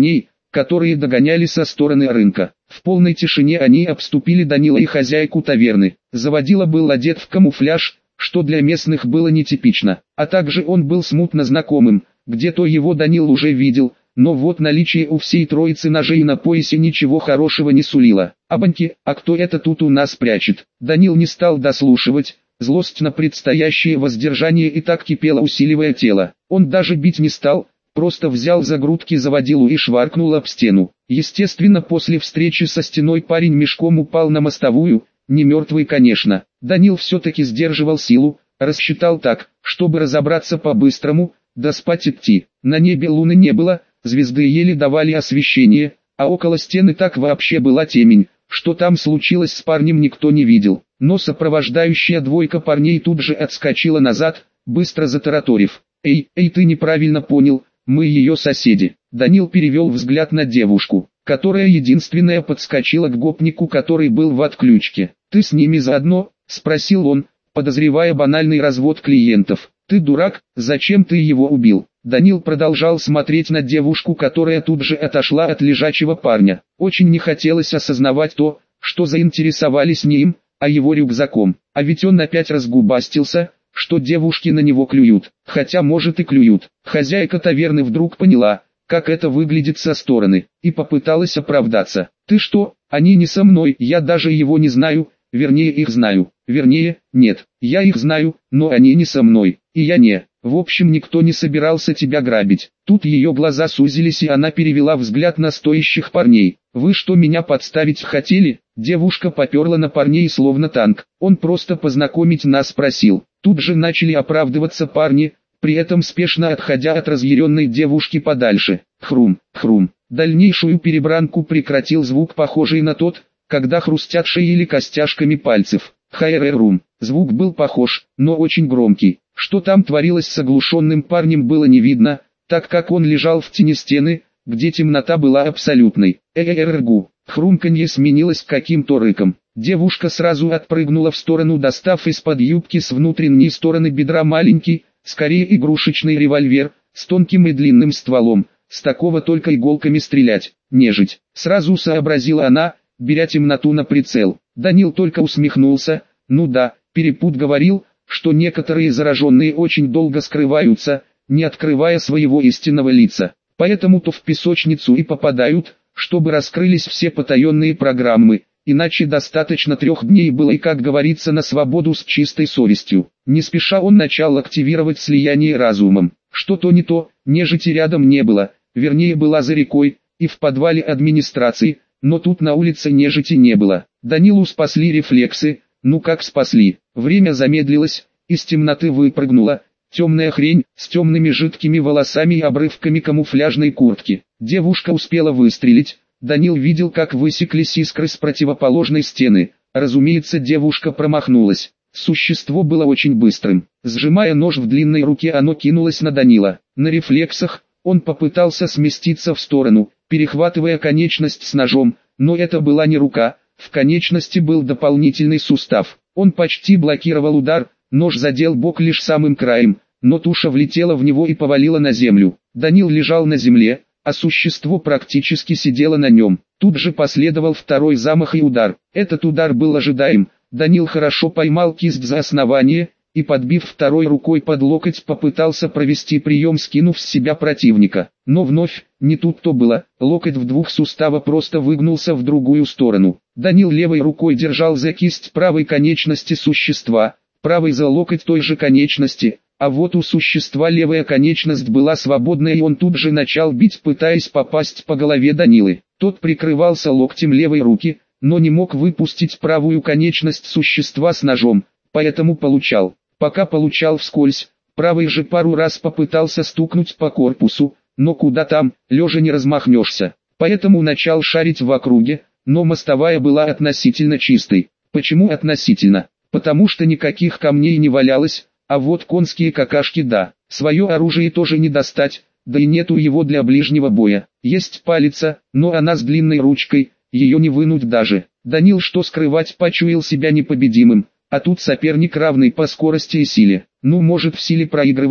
которые догоняли со стороны рынка. В полной тишине они обступили Данила и хозяйку таверны. Заводила был одет в камуфляж, что для местных было нетипично, а также он был смутно знакомым, где-то его Данил уже видел, но вот наличие у всей троицы ножей на поясе ничего хорошего не сулило. «Абоньки, а кто это тут у нас прячет?» Данил не стал дослушивать, злость на предстоящее воздержание и так кипела, усиливая тело. Он даже бить не стал, просто взял за грудки заводилу и шваркнул об стену. Естественно, после встречи со стеной парень мешком упал на мостовую, не мертвый, конечно. Данил все-таки сдерживал силу, рассчитал так, чтобы разобраться по-быстрому, да спать идти. На небе луны не было, звезды еле давали освещение, а около стены так вообще была темень. Что там случилось с парнем, никто не видел. Но сопровождающая двойка парней тут же отскочила назад, быстро затараторив: «Эй, эй, ты неправильно понял, мы ее соседи». Данил перевел взгляд на девушку, которая единственная подскочила к гопнику, который был в отключке. «Ты с ними заодно?» – спросил он, подозревая банальный развод клиентов. «Ты дурак, зачем ты его убил?» Данил продолжал смотреть на девушку, которая тут же отошла от лежачего парня. Очень не хотелось осознавать то, что заинтересовались не им, а его рюкзаком. А ведь он опять разгубастился, что девушки на него клюют. Хотя может и клюют. Хозяйка таверны вдруг поняла, как это выглядит со стороны, и попыталась оправдаться. «Ты что, они не со мной, я даже его не знаю, вернее их знаю, вернее, нет, я их знаю, но они не со мной, и я не, в общем никто не собирался тебя грабить». Тут ее глаза сузились и она перевела взгляд на стоящих парней. «Вы что, меня подставить хотели?» Девушка поперла на парней словно танк. «Он просто познакомить нас просил». Тут же начали оправдываться парни, при этом спешно отходя от разъяренной девушки подальше. Хрум, хрум. Дальнейшую перебранку прекратил звук, похожий на тот, когда хрустят шеи или костяшками пальцев. Хайрерум. Звук был похож, но очень громкий. Что там творилось с оглушенным парнем, было не видно, так как он лежал в тени стены, где темнота была абсолютной. Э-э-э-ргу. Хрумканье сменилось каким-то рыком. Девушка сразу отпрыгнула в сторону, достав из-под юбки с внутренней стороны бедра маленький, скорее игрушечный револьвер, с тонким и длинным стволом. С такого только иголками стрелять, нежить. Сразу сообразила она, беря темноту на прицел. Данил только усмехнулся. Ну да, Перепут говорил, что некоторые зараженные очень долго скрываются, не открывая своего истинного лица. Поэтому-то в песочницу и попадают, чтобы раскрылись все потаенные программы. Иначе достаточно трех дней было и, как говорится, на свободу с чистой совестью. Не спеша он начал активировать слияние разумом. Что-то не то, нежити рядом не было, вернее была за рекой, и в подвале администрации, но тут на улице нежити не было. Данилу спасли рефлексы, ну как спасли. Время замедлилось, из темноты выпрыгнула темная хрень с темными жидкими волосами и обрывками камуфляжной куртки. Девушка успела выстрелить. Данил видел, как высеклись искры с противоположной стены. Разумеется, девушка промахнулась. Существо было очень быстрым. Сжимая нож в длинной руке, оно кинулось на Данила. На рефлексах он попытался сместиться в сторону, перехватывая конечность с ножом, но это была не рука, в конечности был дополнительный сустав. Он почти блокировал удар, нож задел бок лишь самым краем, но туша влетела в него и повалила на землю. Данил лежал на земле, а существо практически сидело на нем. Тут же последовал второй замах и удар. Этот удар был ожидаем. Данил хорошо поймал кисть за основание, и подбив второй рукой под локоть, попытался провести прием, скинув с себя противника. Но вновь, не тут-то было, локоть в двух суставах просто выгнулся в другую сторону. Данил левой рукой держал за кисть правой конечности существа, правой за локоть той же конечности, а вот у существа левая конечность была свободная, и он тут же начал бить, пытаясь попасть по голове Данилы. Тот прикрывался локтем левой руки, но не мог выпустить правую конечность существа с ножом, поэтому получал. Пока получал вскользь, правый же пару раз попытался стукнуть по корпусу, но куда там, лежа не размахнешься. Поэтому начал шарить в округе, но мостовая была относительно чистой. Почему относительно? Потому что никаких камней не валялось, а вот конские какашки да. Свое оружие тоже не достать, да и нету его для ближнего боя. Есть палица, но она с длинной ручкой, ее не вынуть даже. Данил, что скрывать, почуял себя непобедимым, а тут соперник равный по скорости и силе. Ну, может, в силе проигрывает,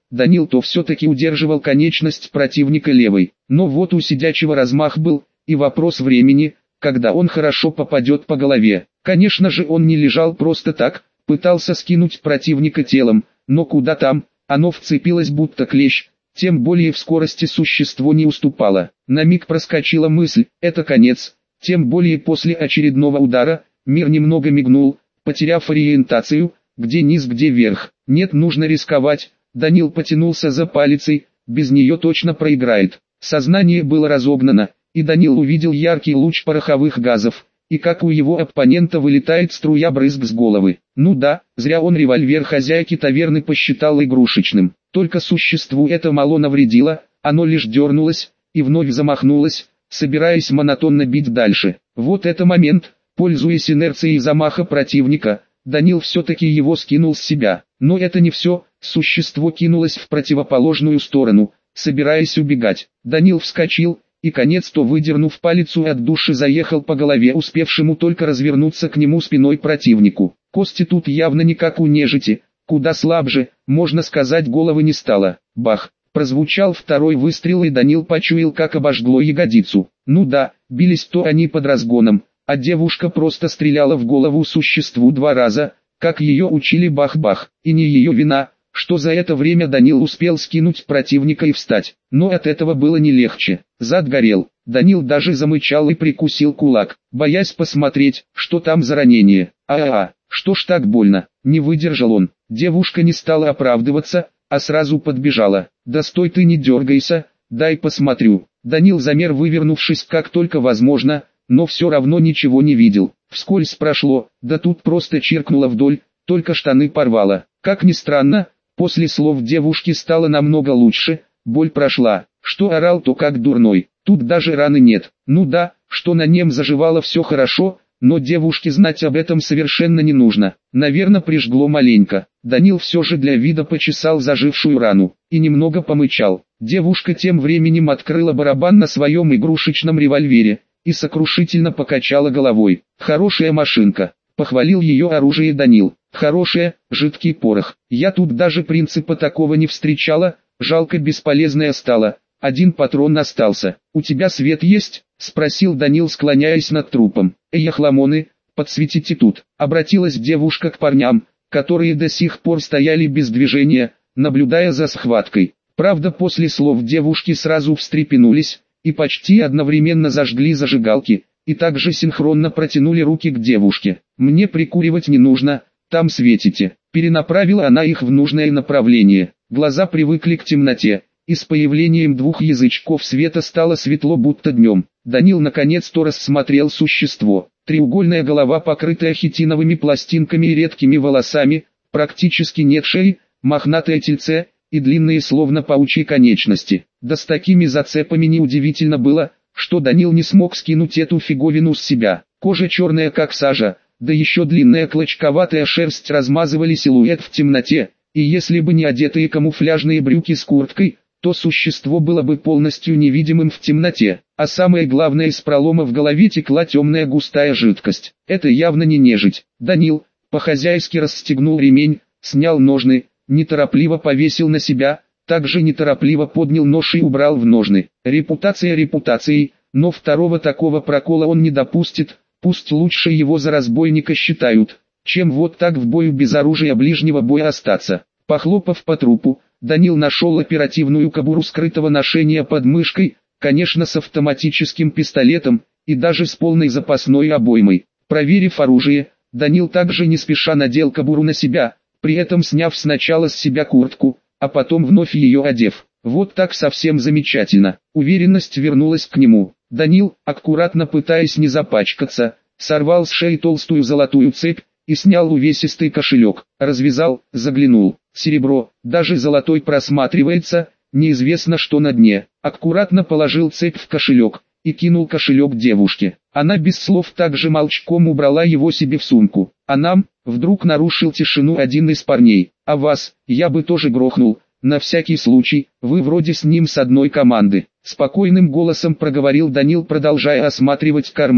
Данил то все-таки удерживал конечность противника левой. Но вот у сидячего размах был, и вопрос времени, когда он хорошо попадет по голове. Конечно же он не лежал просто так, пытался скинуть противника телом, но куда там, оно вцепилось будто клещ, тем более в скорости существо не уступало. На миг проскочила мысль, это конец, тем более после очередного удара, мир немного мигнул, потеряв ориентацию, где низ, где верх. Нет, нужно рисковать. Данил потянулся за палицей, без нее точно проиграет. Сознание было разогнано, и Данил увидел яркий луч пороховых газов, и как у его оппонента вылетает струя брызг с головы. Ну да, зря он револьвер хозяйки таверны посчитал игрушечным. Только существу это мало навредило, оно лишь дернулось, и вновь замахнулось, собираясь монотонно бить дальше. Вот это момент, пользуясь инерцией замаха противника, Данил все-таки его скинул с себя. Но это не все, существо кинулось в противоположную сторону, собираясь убегать. Данил вскочил, и конец-то выдернув палицу от души заехал по голове успевшему только развернуться к нему спиной противнику. Кости тут явно не как у нежити, куда слабже, можно сказать, головы не стало. Бах! Прозвучал второй выстрел, и Данил почуял, как обожгло ягодицу. Ну да, бились-то они под разгоном, а девушка просто стреляла в голову существу два раза, как ее учили, бах-бах. И не ее вина, что за это время Данил успел скинуть противника и встать. Но от этого было не легче. Зад горел. Данил даже замычал и прикусил кулак, боясь посмотреть, что там за ранение. А-а-а, что ж так больно? Не выдержал он. Девушка не стала оправдываться, а сразу подбежала. «Да стой ты, не дергайся, дай посмотрю». Данил замер, вывернувшись как только возможно, но все равно ничего не видел. Вскользь прошло, да тут просто чиркнуло вдоль, только штаны порвало. Как ни странно, после слов девушки стало намного лучше, боль прошла. Что орал, то как дурной, тут даже раны нет. Ну да, что на нем заживало все хорошо, но девушке знать об этом совершенно не нужно. Наверное, прижгло маленько. Данил все же для вида почесал зажившую рану и немного помычал. Девушка тем временем открыла барабан на своем игрушечном револьвере и сокрушительно покачала головой. «Хорошая машинка», — похвалил ее оружие Данил. «Хорошая, жидкий порох. Я тут даже принципа такого не встречала, жалко бесполезная стала. Один патрон остался. У тебя свет есть?» — спросил Данил, склоняясь над трупом. «Эй, охламоны, подсветите тут», — обратилась девушка к парням, которые до сих пор стояли без движения, наблюдая за схваткой. Правда, после слов девушки сразу встрепенулись, и почти одновременно зажгли зажигалки, и также синхронно протянули руки к девушке. «Мне прикуривать не нужно, там светите». Перенаправила она их в нужное направление. Глаза привыкли к темноте, и с появлением двух язычков света стало светло, будто днем. Данил наконец-то рассмотрел существо. Треугольная голова, покрытая хитиновыми пластинками и редкими волосами, практически нет шеи, мохнатое тельце и длинные словно паучьи конечности. Да с такими зацепами неудивительно было, что Данил не смог скинуть эту фиговину с себя. Кожа черная как сажа, да еще длинная клочковатая шерсть размазывали силуэт в темноте, и если бы не одетые камуфляжные брюки с курткой, то существо было бы полностью невидимым в темноте, а самое главное, из пролома в голове текла темная густая жидкость. Это явно не нежить. Данил по-хозяйски расстегнул ремень, снял ножны, неторопливо повесил на себя, также неторопливо поднял нож и убрал в ножны. Репутация репутацией, но второго такого прокола он не допустит, пусть лучше его за разбойника считают, чем вот так в бою без оружия ближнего боя остаться. Похлопав по трупу, Данил нашел оперативную кобуру скрытого ношения под мышкой, конечно с автоматическим пистолетом, и даже с полной запасной обоймой. Проверив оружие, Данил также не спеша надел кобуру на себя, при этом сняв сначала с себя куртку, а потом вновь ее одев. Вот так совсем замечательно. Уверенность вернулась к нему. Данил, аккуратно пытаясь не запачкаться, сорвал с шеи толстую золотую цепь и снял увесистый кошелек. Развязал, заглянул. Серебро, даже золотой просматривается, неизвестно что на дне. Аккуратно положил цепь в кошелек и кинул кошелек девушке. Она без слов также молчком убрала его себе в сумку. А нам, вдруг нарушил тишину один из парней. А вас, я бы тоже грохнул, на всякий случай, вы вроде с ним с одной команды. Спокойным голосом проговорил Данил, продолжая осматривать карманы.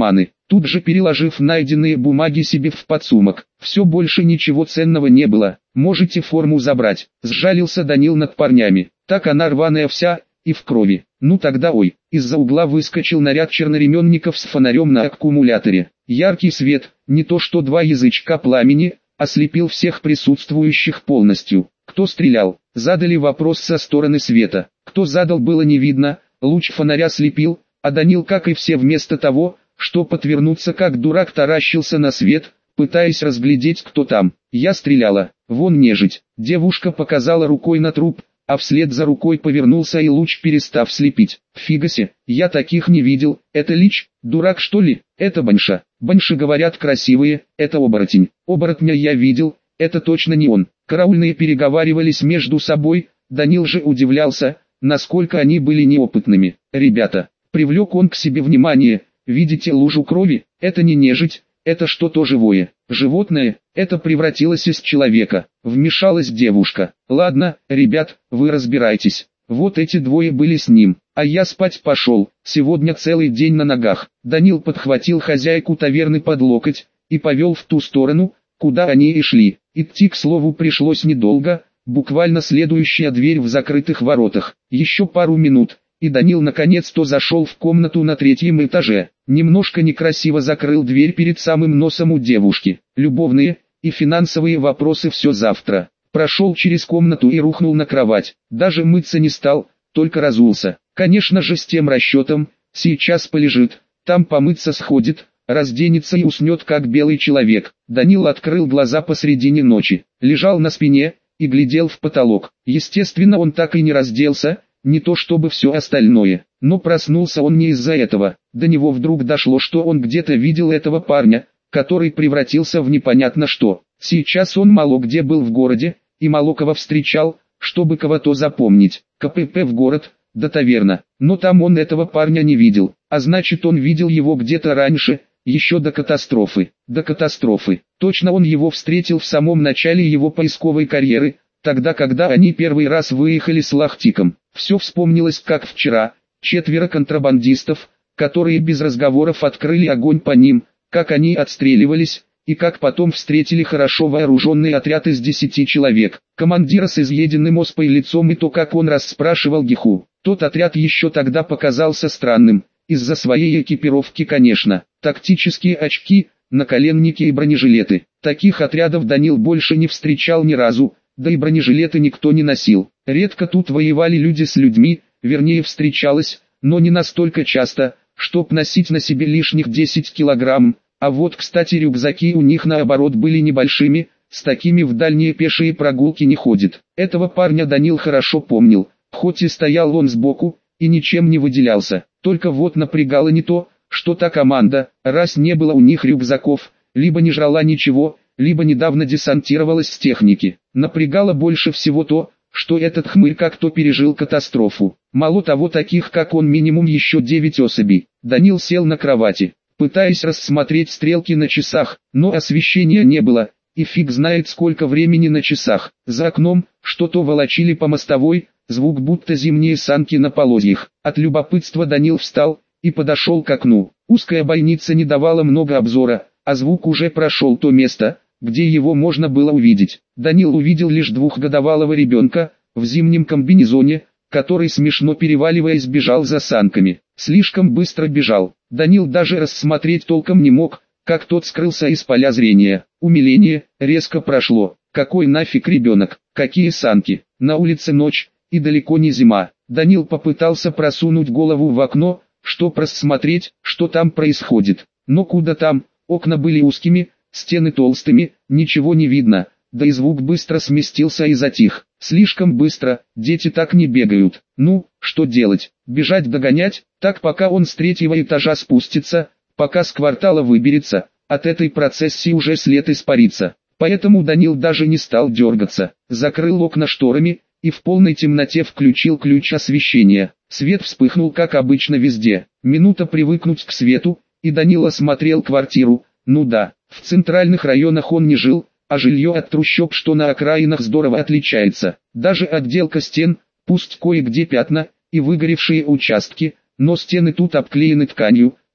тут же переложив найденные бумаги себе в подсумок. Все, больше ничего ценного не было. Можете форму забрать. Сжалился Данил над парнями. Так она рваная вся, и в крови. Ну тогда ой. Из-за угла выскочил наряд черноременников с фонарем на аккумуляторе. Яркий свет, не то что два язычка пламени, ослепил всех присутствующих полностью. Кто стрелял? Задали вопрос со стороны света. Кто задал, было не видно, луч фонаря слепил, а Данил, как и все, вместо того, чтобы отвернуться как дурак, таращился на свет, пытаясь разглядеть, кто там. Я стреляла. Вон нежить. Девушка показала рукой на труп, а вслед за рукой повернулся и луч, перестав слепить. Фигасе, я таких не видел. Это лич? Дурак что ли? Это баньша. Баньши, говорят, красивые. Это оборотень. Оборотня я видел. Это точно не он. Караульные переговаривались между собой. Данил же удивлялся, насколько они были неопытными. Ребята, привлек он к себе внимание. Видите лужу крови? Это не нежить. Это что-то живое. Животное, это превратилось из человека. Вмешалась девушка. Ладно, ребят, вы разбирайтесь. Вот эти двое были с ним, а я спать пошел. Сегодня целый день на ногах. Данил подхватил хозяйку таверны под локоть и повел в ту сторону, куда они и шли. Идти, к слову, пришлось недолго, буквально следующая дверь в закрытых воротах. Еще пару минут, и Данил наконец-то зашел в комнату на третьем этаже. Немножко некрасиво закрыл дверь перед самым носом у девушки. Любовные и финансовые вопросы все завтра. Прошел через комнату и рухнул на кровать. Даже мыться не стал, только разулся. Конечно же, с тем расчетом, сейчас полежит, там помыться сходит, разденется и уснет как белый человек. Данил открыл глаза посредине ночи, лежал на спине и глядел в потолок. Естественно, он так и не разделся, не то чтобы все остальное. Но проснулся он не из-за этого. До него вдруг дошло, что он где-то видел этого парня, который превратился в непонятно что. Сейчас он мало где был в городе, и мало кого встречал, чтобы кого-то запомнить. КПП в город, до таверна. Но там он этого парня не видел, а значит, он видел его где-то раньше, еще до катастрофы. До катастрофы. Точно, он его встретил в самом начале его поисковой карьеры, тогда, когда они первый раз выехали с Лахтиком. Все вспомнилось как вчера. Четверо контрабандистов, которые без разговоров открыли огонь по ним, как они отстреливались, и как потом встретили хорошо вооруженный отряд из десяти человек. Командира с изъеденным оспой лицом и то, как он расспрашивал Гиху. Тот отряд еще тогда показался странным, из-за своей экипировки, конечно. Тактические очки, наколенники и бронежилеты. Таких отрядов Данил больше не встречал ни разу, да и бронежилеты никто не носил. Редко тут воевали люди с людьми, вернее встречалось, но не настолько часто, чтоб носить на себе лишних десять килограмм. А вот, кстати, рюкзаки у них наоборот были небольшими, с такими в дальние пешие прогулки не ходит. Этого парня Данил хорошо помнил, хоть и стоял он сбоку, и ничем не выделялся. Только вот напрягало не то, что та команда, раз не было у них рюкзаков, либо не жрала ничего, либо недавно десантировалась с техники. Напрягало больше всего то, что этот хмырь как-то пережил катастрофу. Мало того, таких как он минимум еще девять особей. Данил сел на кровати, пытаясь рассмотреть стрелки на часах, но освещения не было, и фиг знает сколько времени на часах. За окном что-то волочили по мостовой, звук будто зимние санки на полозьях. От любопытства Данил встал и подошел к окну. Узкая бойница не давала много обзора, а звук уже прошел то место, где его можно было увидеть. Данил увидел лишь двухгодовалого ребенка, в зимнем комбинезоне, который, смешно переваливаясь, бежал за санками. Слишком быстро бежал. Данил даже рассмотреть толком не мог, как тот скрылся из поля зрения. Умиление резко прошло. Какой нафиг ребенок? Какие санки? На улице ночь, и далеко не зима. Данил попытался просунуть голову в окно, чтоб рассмотреть, что там происходит. Но куда там, окна были узкими, стены толстыми, ничего не видно, да и звук быстро сместился и затих. Слишком быстро, дети так не бегают. Ну, что делать? Бежать догонять? Так пока он с третьего этажа спустится, пока с квартала выберется, от этой процессии уже след испарится. Поэтому Данил даже не стал дергаться, закрыл окна шторами и в полной темноте включил ключ освещения. Свет вспыхнул как обычно везде. Минута привыкнуть к свету, и Данил осмотрел квартиру. Ну да, в центральных районах он не жил, а жилье от трущоб, что на окраинах, здорово отличается. Даже отделка стен, пусть кое-где пятна и выгоревшие участки, но стены тут обклеены тканью,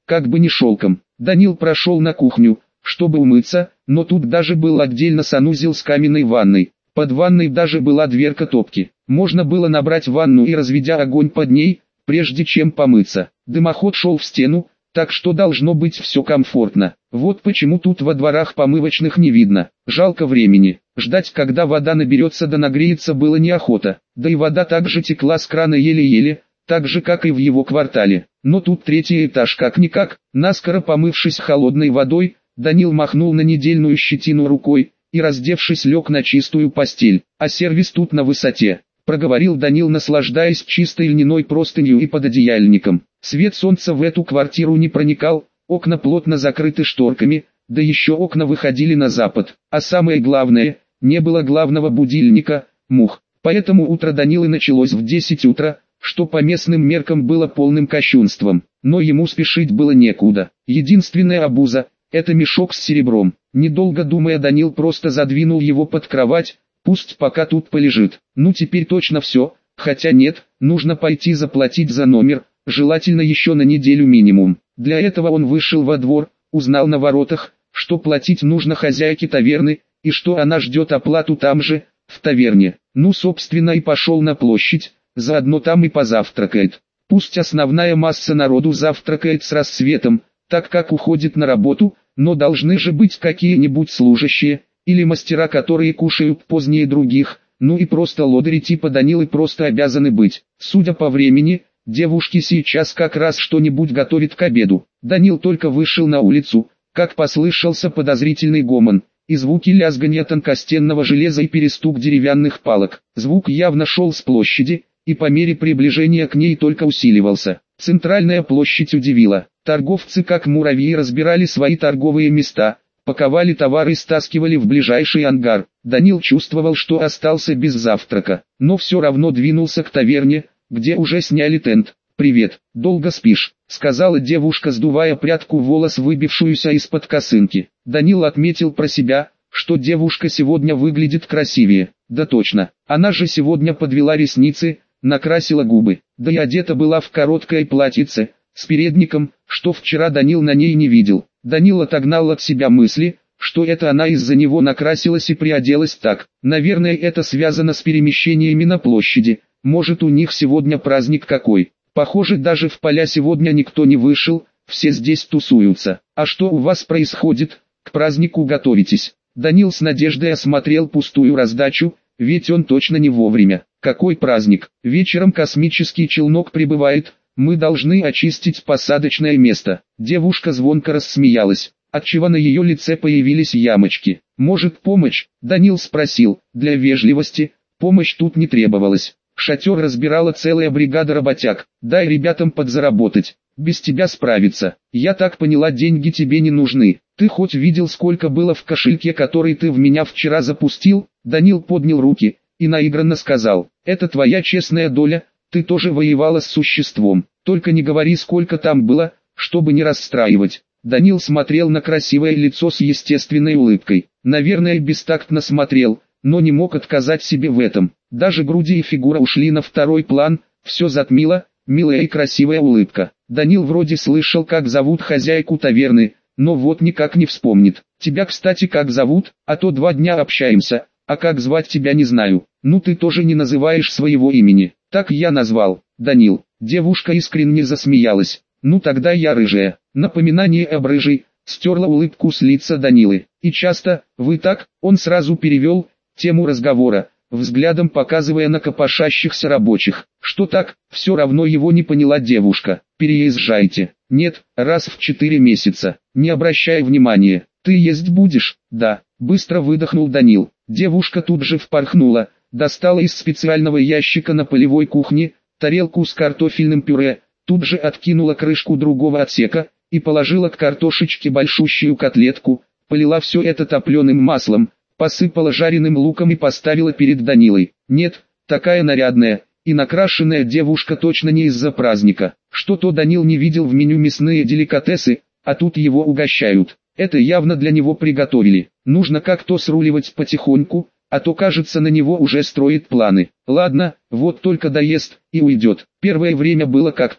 как бы не шелком. Данил прошел на кухню, чтобы умыться, но тут даже был отдельно санузел с каменной ванной. Под ванной даже была дверка топки. Можно было набрать ванну и, разведя огонь под ней, прежде чем помыться. Дымоход шел в стену, так что должно быть все комфортно. Вот почему тут во дворах помывочных не видно. Жалко времени. Ждать, когда вода наберется да нагреется, было неохота. Да и вода также текла с крана еле-еле, так же как и в его квартале. Но тут третий этаж как-никак. Наскоро помывшись холодной водой, Данил махнул на недельную щетину рукой и, раздевшись, лег на чистую постель. А сервис тут на высоте, проговорил Данил, наслаждаясь чистой льняной простынью и пододеяльником. Свет солнца в эту квартиру не проникал, окна плотно закрыты шторками, да еще окна выходили на запад. А самое главное, не было главного будильника, мух. Поэтому утро Данилы началось в десять утра, что по местным меркам было полным кощунством. Но ему спешить было некуда. Единственная обуза – это мешок с серебром. Недолго думая, Данил просто задвинул его под кровать, пусть пока тут полежит. Ну теперь точно все, хотя нет, нужно пойти заплатить за номер, желательно еще на неделю минимум. Для этого он вышел во двор, узнал на воротах, что платить нужно хозяйке таверны, и что она ждет оплату там же, в таверне. Ну собственно и пошел на площадь, заодно там и позавтракает. Пусть основная масса народу завтракает с рассветом, так как уходит на работу, но должны же быть какие-нибудь служащие, или мастера, которые кушают позднее других, ну и просто лодыри типа Данилы просто обязаны быть. Судя по времени, девушки сейчас как раз что-нибудь готовят к обеду. Данил только вышел на улицу, как послышался подозрительный гомон, и звуки лязганья тонкостенного железа и перестук деревянных палок. Звук явно шел с площади, и по мере приближения к ней только усиливался. Центральная площадь удивила. Торговцы как муравьи разбирали свои торговые места, паковали товары и стаскивали в ближайший ангар. Данил чувствовал, что остался без завтрака, но все равно двинулся к таверне, где уже сняли тент. «Привет, долго спишь?» — сказала девушка, сдувая прядку волос, выбившуюся из-под косынки. Данил отметил про себя, что девушка сегодня выглядит красивее. Да точно, она же сегодня подвела ресницы, накрасила губы, да и одета была в короткое платьице, с передником, что вчера Данил на ней не видел. Данил отогнал от себя мысли, что это она из-за него накрасилась и приоделась так. Наверное, это связано с перемещениями на площади, может у них сегодня праздник какой. Похоже, даже в поля сегодня никто не вышел, все здесь тусуются. А что у вас происходит, к празднику готовитесь? Данил с надеждой осмотрел пустую раздачу, ведь он точно не вовремя. Какой праздник? Вечером космический челнок прибывает, мы должны очистить посадочное место. Девушка звонко рассмеялась, отчего на ее лице появились ямочки. Может, помощь? Данил спросил. Для вежливости, помощь тут не требовалась. Шатер разбирала целая бригада работяг. Дай ребятам подзаработать, без тебя справиться. Я так поняла, деньги тебе не нужны. Ты хоть видел, сколько было в кошельке, который ты в меня вчера запустил? Данил поднял руки и наигранно сказал: это твоя честная доля, ты тоже воевала с существом. Только не говори, сколько там было, чтобы не расстраивать. Данил смотрел на красивое лицо с естественной улыбкой. Наверное, бестактно смотрел, но не мог отказать себе в этом. Даже груди и фигура ушли на второй план, все затмило, милая и красивая улыбка. Данил вроде слышал, как зовут хозяйку таверны, но вот никак не вспомнит. Тебя, кстати, как зовут? А то два дня общаемся, а как звать тебя не знаю. Ну ты тоже не называешь своего имени. Так я назвал, Данил. Девушка искренне засмеялась. Ну тогда я рыжая. Напоминание об рыжей стерла улыбку с лица Данилы. И часто, вы так, он сразу перевел тему разговора, взглядом показывая на копошащихся рабочих. Что так, все равно его не поняла девушка. Переезжайте. Нет, раз в четыре месяца. Не обращай внимания. Ты есть будешь? Да. Быстро выдохнул Данил. Девушка тут же впорхнула, достала из специального ящика на полевой кухне тарелку с картофельным пюре, тут же откинула крышку другого отсека и положила к картошечке большущую котлетку, полила все это топленым маслом, посыпала жареным луком и поставила перед Данилой. Нет, такая нарядная и накрашенная девушка точно не из-за праздника. Что-то Данил не видел в меню мясные деликатесы, а тут его угощают. Это явно для него приготовили. Нужно как-то сруливать потихоньку, а то, кажется, на него уже строит планы. Ладно, вот только доест и уйдет. Первое время было как-то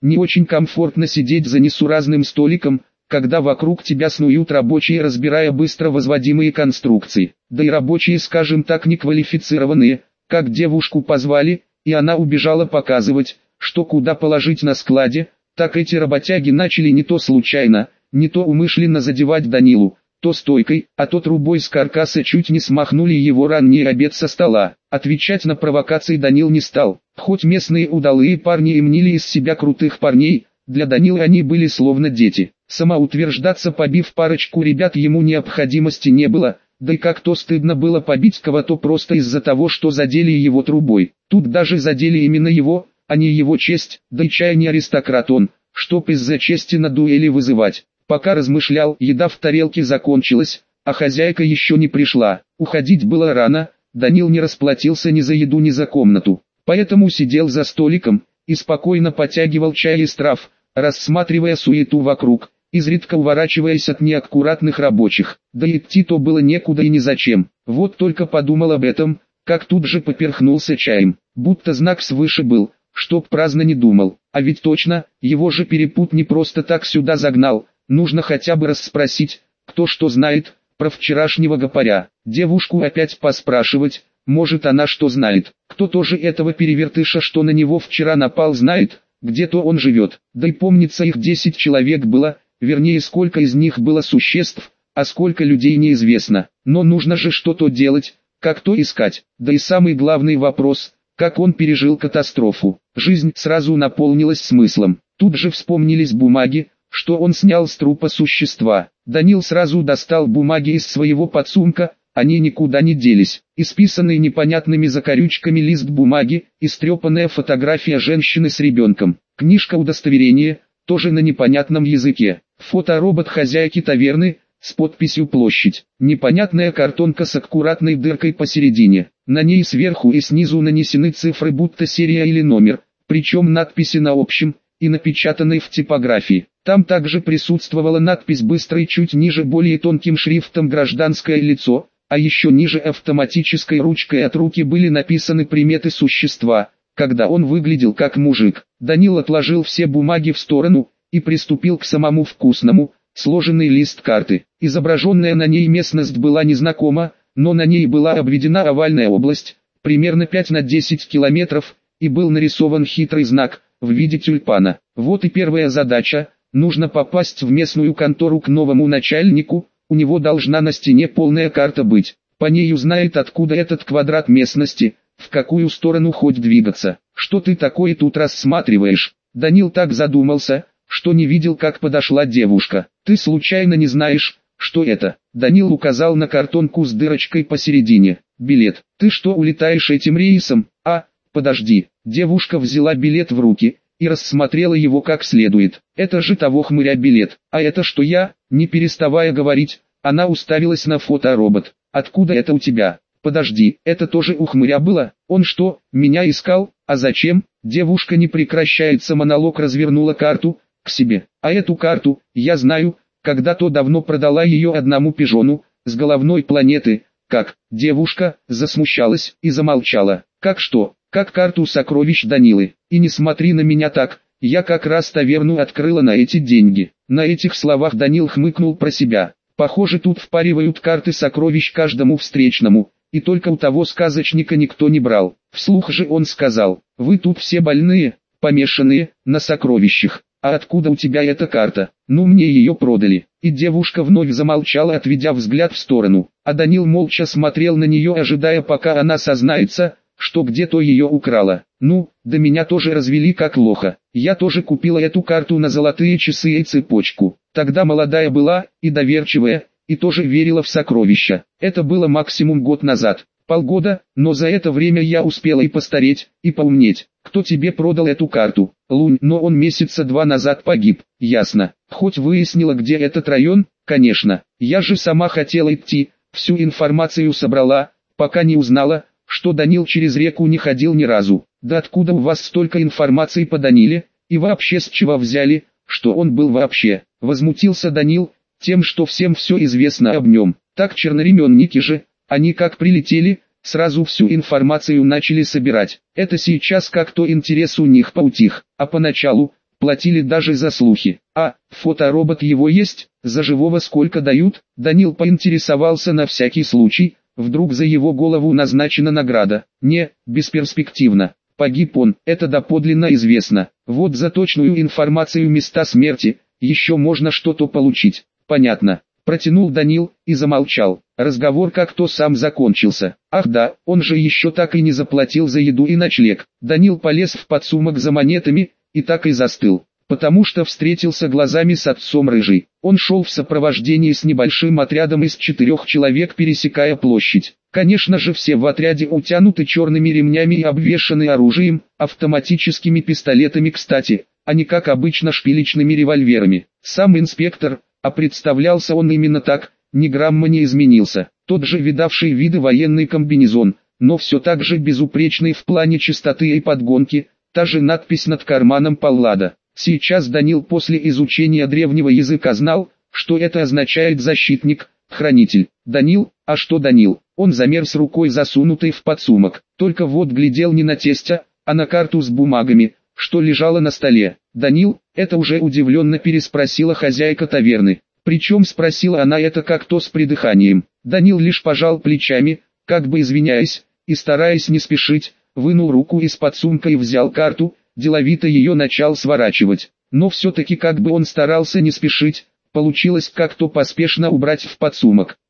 Не очень комфортно сидеть за несуразным столиком, когда вокруг тебя снуют рабочие, разбирая быстро возводимые конструкции. Да и рабочие, скажем так, неквалифицированные, как девушку позвали, и она убежала показывать, что куда положить на складе, так эти работяги начали не то случайно, не то умышленно задевать Данилу, то стойкой, а то трубой с каркаса чуть не смахнули его ранний обед со стола. Отвечать на провокации Данил не стал, хоть местные удалые парни и мнили из себя крутых парней, для Данилы они были словно дети. Самоутверждаться, побив парочку ребят, ему необходимости не было, да и как-то стыдно было побить кого-то просто из-за того, что задели его трубой. Тут даже задели именно его, а не его честь, да и чай не аристократ он, чтоб из-за чести на дуэли вызывать. Пока размышлял, еда в тарелке закончилась, а хозяйка еще не пришла. Уходить было рано, Данил не расплатился ни за еду, ни за комнату, поэтому сидел за столиком и спокойно потягивал чай из трав, рассматривая суету вокруг, изредка уворачиваясь от неаккуратных рабочих. Да идти-то было некуда и ни зачем. Вот только подумал об этом, как тут же поперхнулся чаем, будто знак свыше был, чтоб праздно не думал. А ведь точно, его же перепут не просто так сюда загнал, нужно хотя бы расспросить, кто что знает про вчерашнего гопаря. Девушку опять поспрашивать, может она что знает, кто тоже этого перевертыша, что на него вчера напал, знает, где-то он живет. Да и помнится, их десять человек было, вернее сколько из них было существ, а сколько людей неизвестно. Но нужно же что-то делать, как то искать. Да и самый главный вопрос, как он пережил катастрофу. Жизнь сразу наполнилась смыслом. Тут же вспомнились бумаги, что он снял с трупа существа. Данил сразу достал бумаги из своего подсумка, они никуда не делись. Исписанный непонятными закорючками лист бумаги, истрепанная фотография женщины с ребенком. Книжка удостоверения, тоже на непонятном языке. Фоторобот хозяйки таверны, с подписью «Площадь». Непонятная картонка с аккуратной дыркой посередине. На ней сверху и снизу нанесены цифры, будто серия или номер, причем надписи на общем и напечатанной в типографии. Там также присутствовала надпись быстрой, чуть ниже более тонким шрифтом «Гражданское лицо», а еще ниже автоматической ручкой от руки были написаны приметы существа, когда он выглядел как мужик. Данил отложил все бумаги в сторону и приступил к самому вкусному, сложенный лист карты. Изображенная на ней местность была незнакома, но на ней была обведена овальная область, примерно пять на десять километров, и был нарисован хитрый знак в виде тюльпана. Вот и первая задача, нужно попасть в местную контору к новому начальнику, у него должна на стене полная карта быть, по ней узнает, откуда этот квадрат местности, в какую сторону хоть двигаться. Что ты такое тут рассматриваешь? Данил так задумался, что не видел, как подошла девушка. Ты случайно не знаешь, что это? Данил указал на картонку с дырочкой посередине. Билет. Ты что, улетаешь этим рейсом? А, подожди. Девушка взяла билет в руки и рассмотрела его как следует. Это же того хмыря билет. А это что я? Не переставая говорить, она уставилась на фоторобот. Откуда это у тебя? Подожди, это тоже у хмыря было? Он что, меня искал? А зачем? Девушка, не прекращается монолог, развернула карту к себе. А эту карту, я знаю, когда-то давно продала ее одному пижону с головной планеты. Как? Девушка засмущалась и замолчала. Как что? Как карту сокровищ Данилы. И не смотри на меня так, я как раз таверну открыла на эти деньги. На этих словах Данил хмыкнул про себя. Похоже, тут впаривают карты сокровищ каждому встречному, и только у того сказочника никто не брал. Вслух же он сказал: вы тут все больные, помешанные на сокровищах. А откуда у тебя эта карта? Ну, мне ее продали. И девушка вновь замолчала, отведя взгляд в сторону. А Данил молча смотрел на нее, ожидая, пока она сознается, что где-то ее украла. Ну, да меня тоже развели как лоха. Я тоже купила эту карту на золотые часы и цепочку. Тогда молодая была и доверчивая, и тоже верила в сокровища. Это было максимум год назад. Полгода, но за это время я успела и постареть, и поумнеть. Кто тебе продал эту карту? Лунь, но он месяца два назад погиб. Ясно. Хоть выяснила, где этот район? Конечно. Я же сама хотела идти, всю информацию собрала, пока не узнала, что Данил через реку не ходил ни разу. Да откуда у вас столько информации по Даниле? И вообще с чего взяли, что он был вообще? Возмутился Данил, тем, что всем все известно об нем. Так черноременники же, они как прилетели, сразу всю информацию начали собирать. Это сейчас как-то интерес у них поутих, а поначалу, платили даже за слухи. А, фоторобот его есть, за живого сколько дают? Данил поинтересовался на всякий случай, вдруг за его голову назначена награда. Не, бесперспективно. Погиб он, это доподлинно известно. Вот за точную информацию места смерти, еще можно что-то получить. Понятно. Протянул Данил и замолчал. Разговор как-то сам закончился. Ах да, он же еще так и не заплатил за еду и ночлег. Данил полез в подсумок за монетами, и так и застыл. Потому что встретился глазами с отцом Рыжий. Он шел в сопровождении с небольшим отрядом из четырех человек, пересекая площадь. Конечно же, все в отряде утянуты черными ремнями и обвешаны оружием, автоматическими пистолетами кстати, а не как обычно шпилечными револьверами. Сам инспектор, а представлялся он именно так, ни грамма не изменился. Тот же видавший виды военный комбинезон, но все так же безупречный в плане чистоты и подгонки, та же надпись над карманом Паллада. Сейчас Данил после изучения древнего языка знал, что это означает защитник, хранитель. Данил, а что Данил? Он замерз рукой, засунутой в подсумок. Только вот глядел не на тестя, а на карту с бумагами, что лежала на столе. Данил, это уже удивленно переспросила хозяйка таверны. Причем спросила она это как-то с придыханием. Данил лишь пожал плечами, как бы извиняясь, и стараясь не спешить, вынул руку из-под сумка и взял карту, деловито ее начал сворачивать. Но все-таки как бы он старался не спешить, получилось как-то поспешно убрать в подсумок.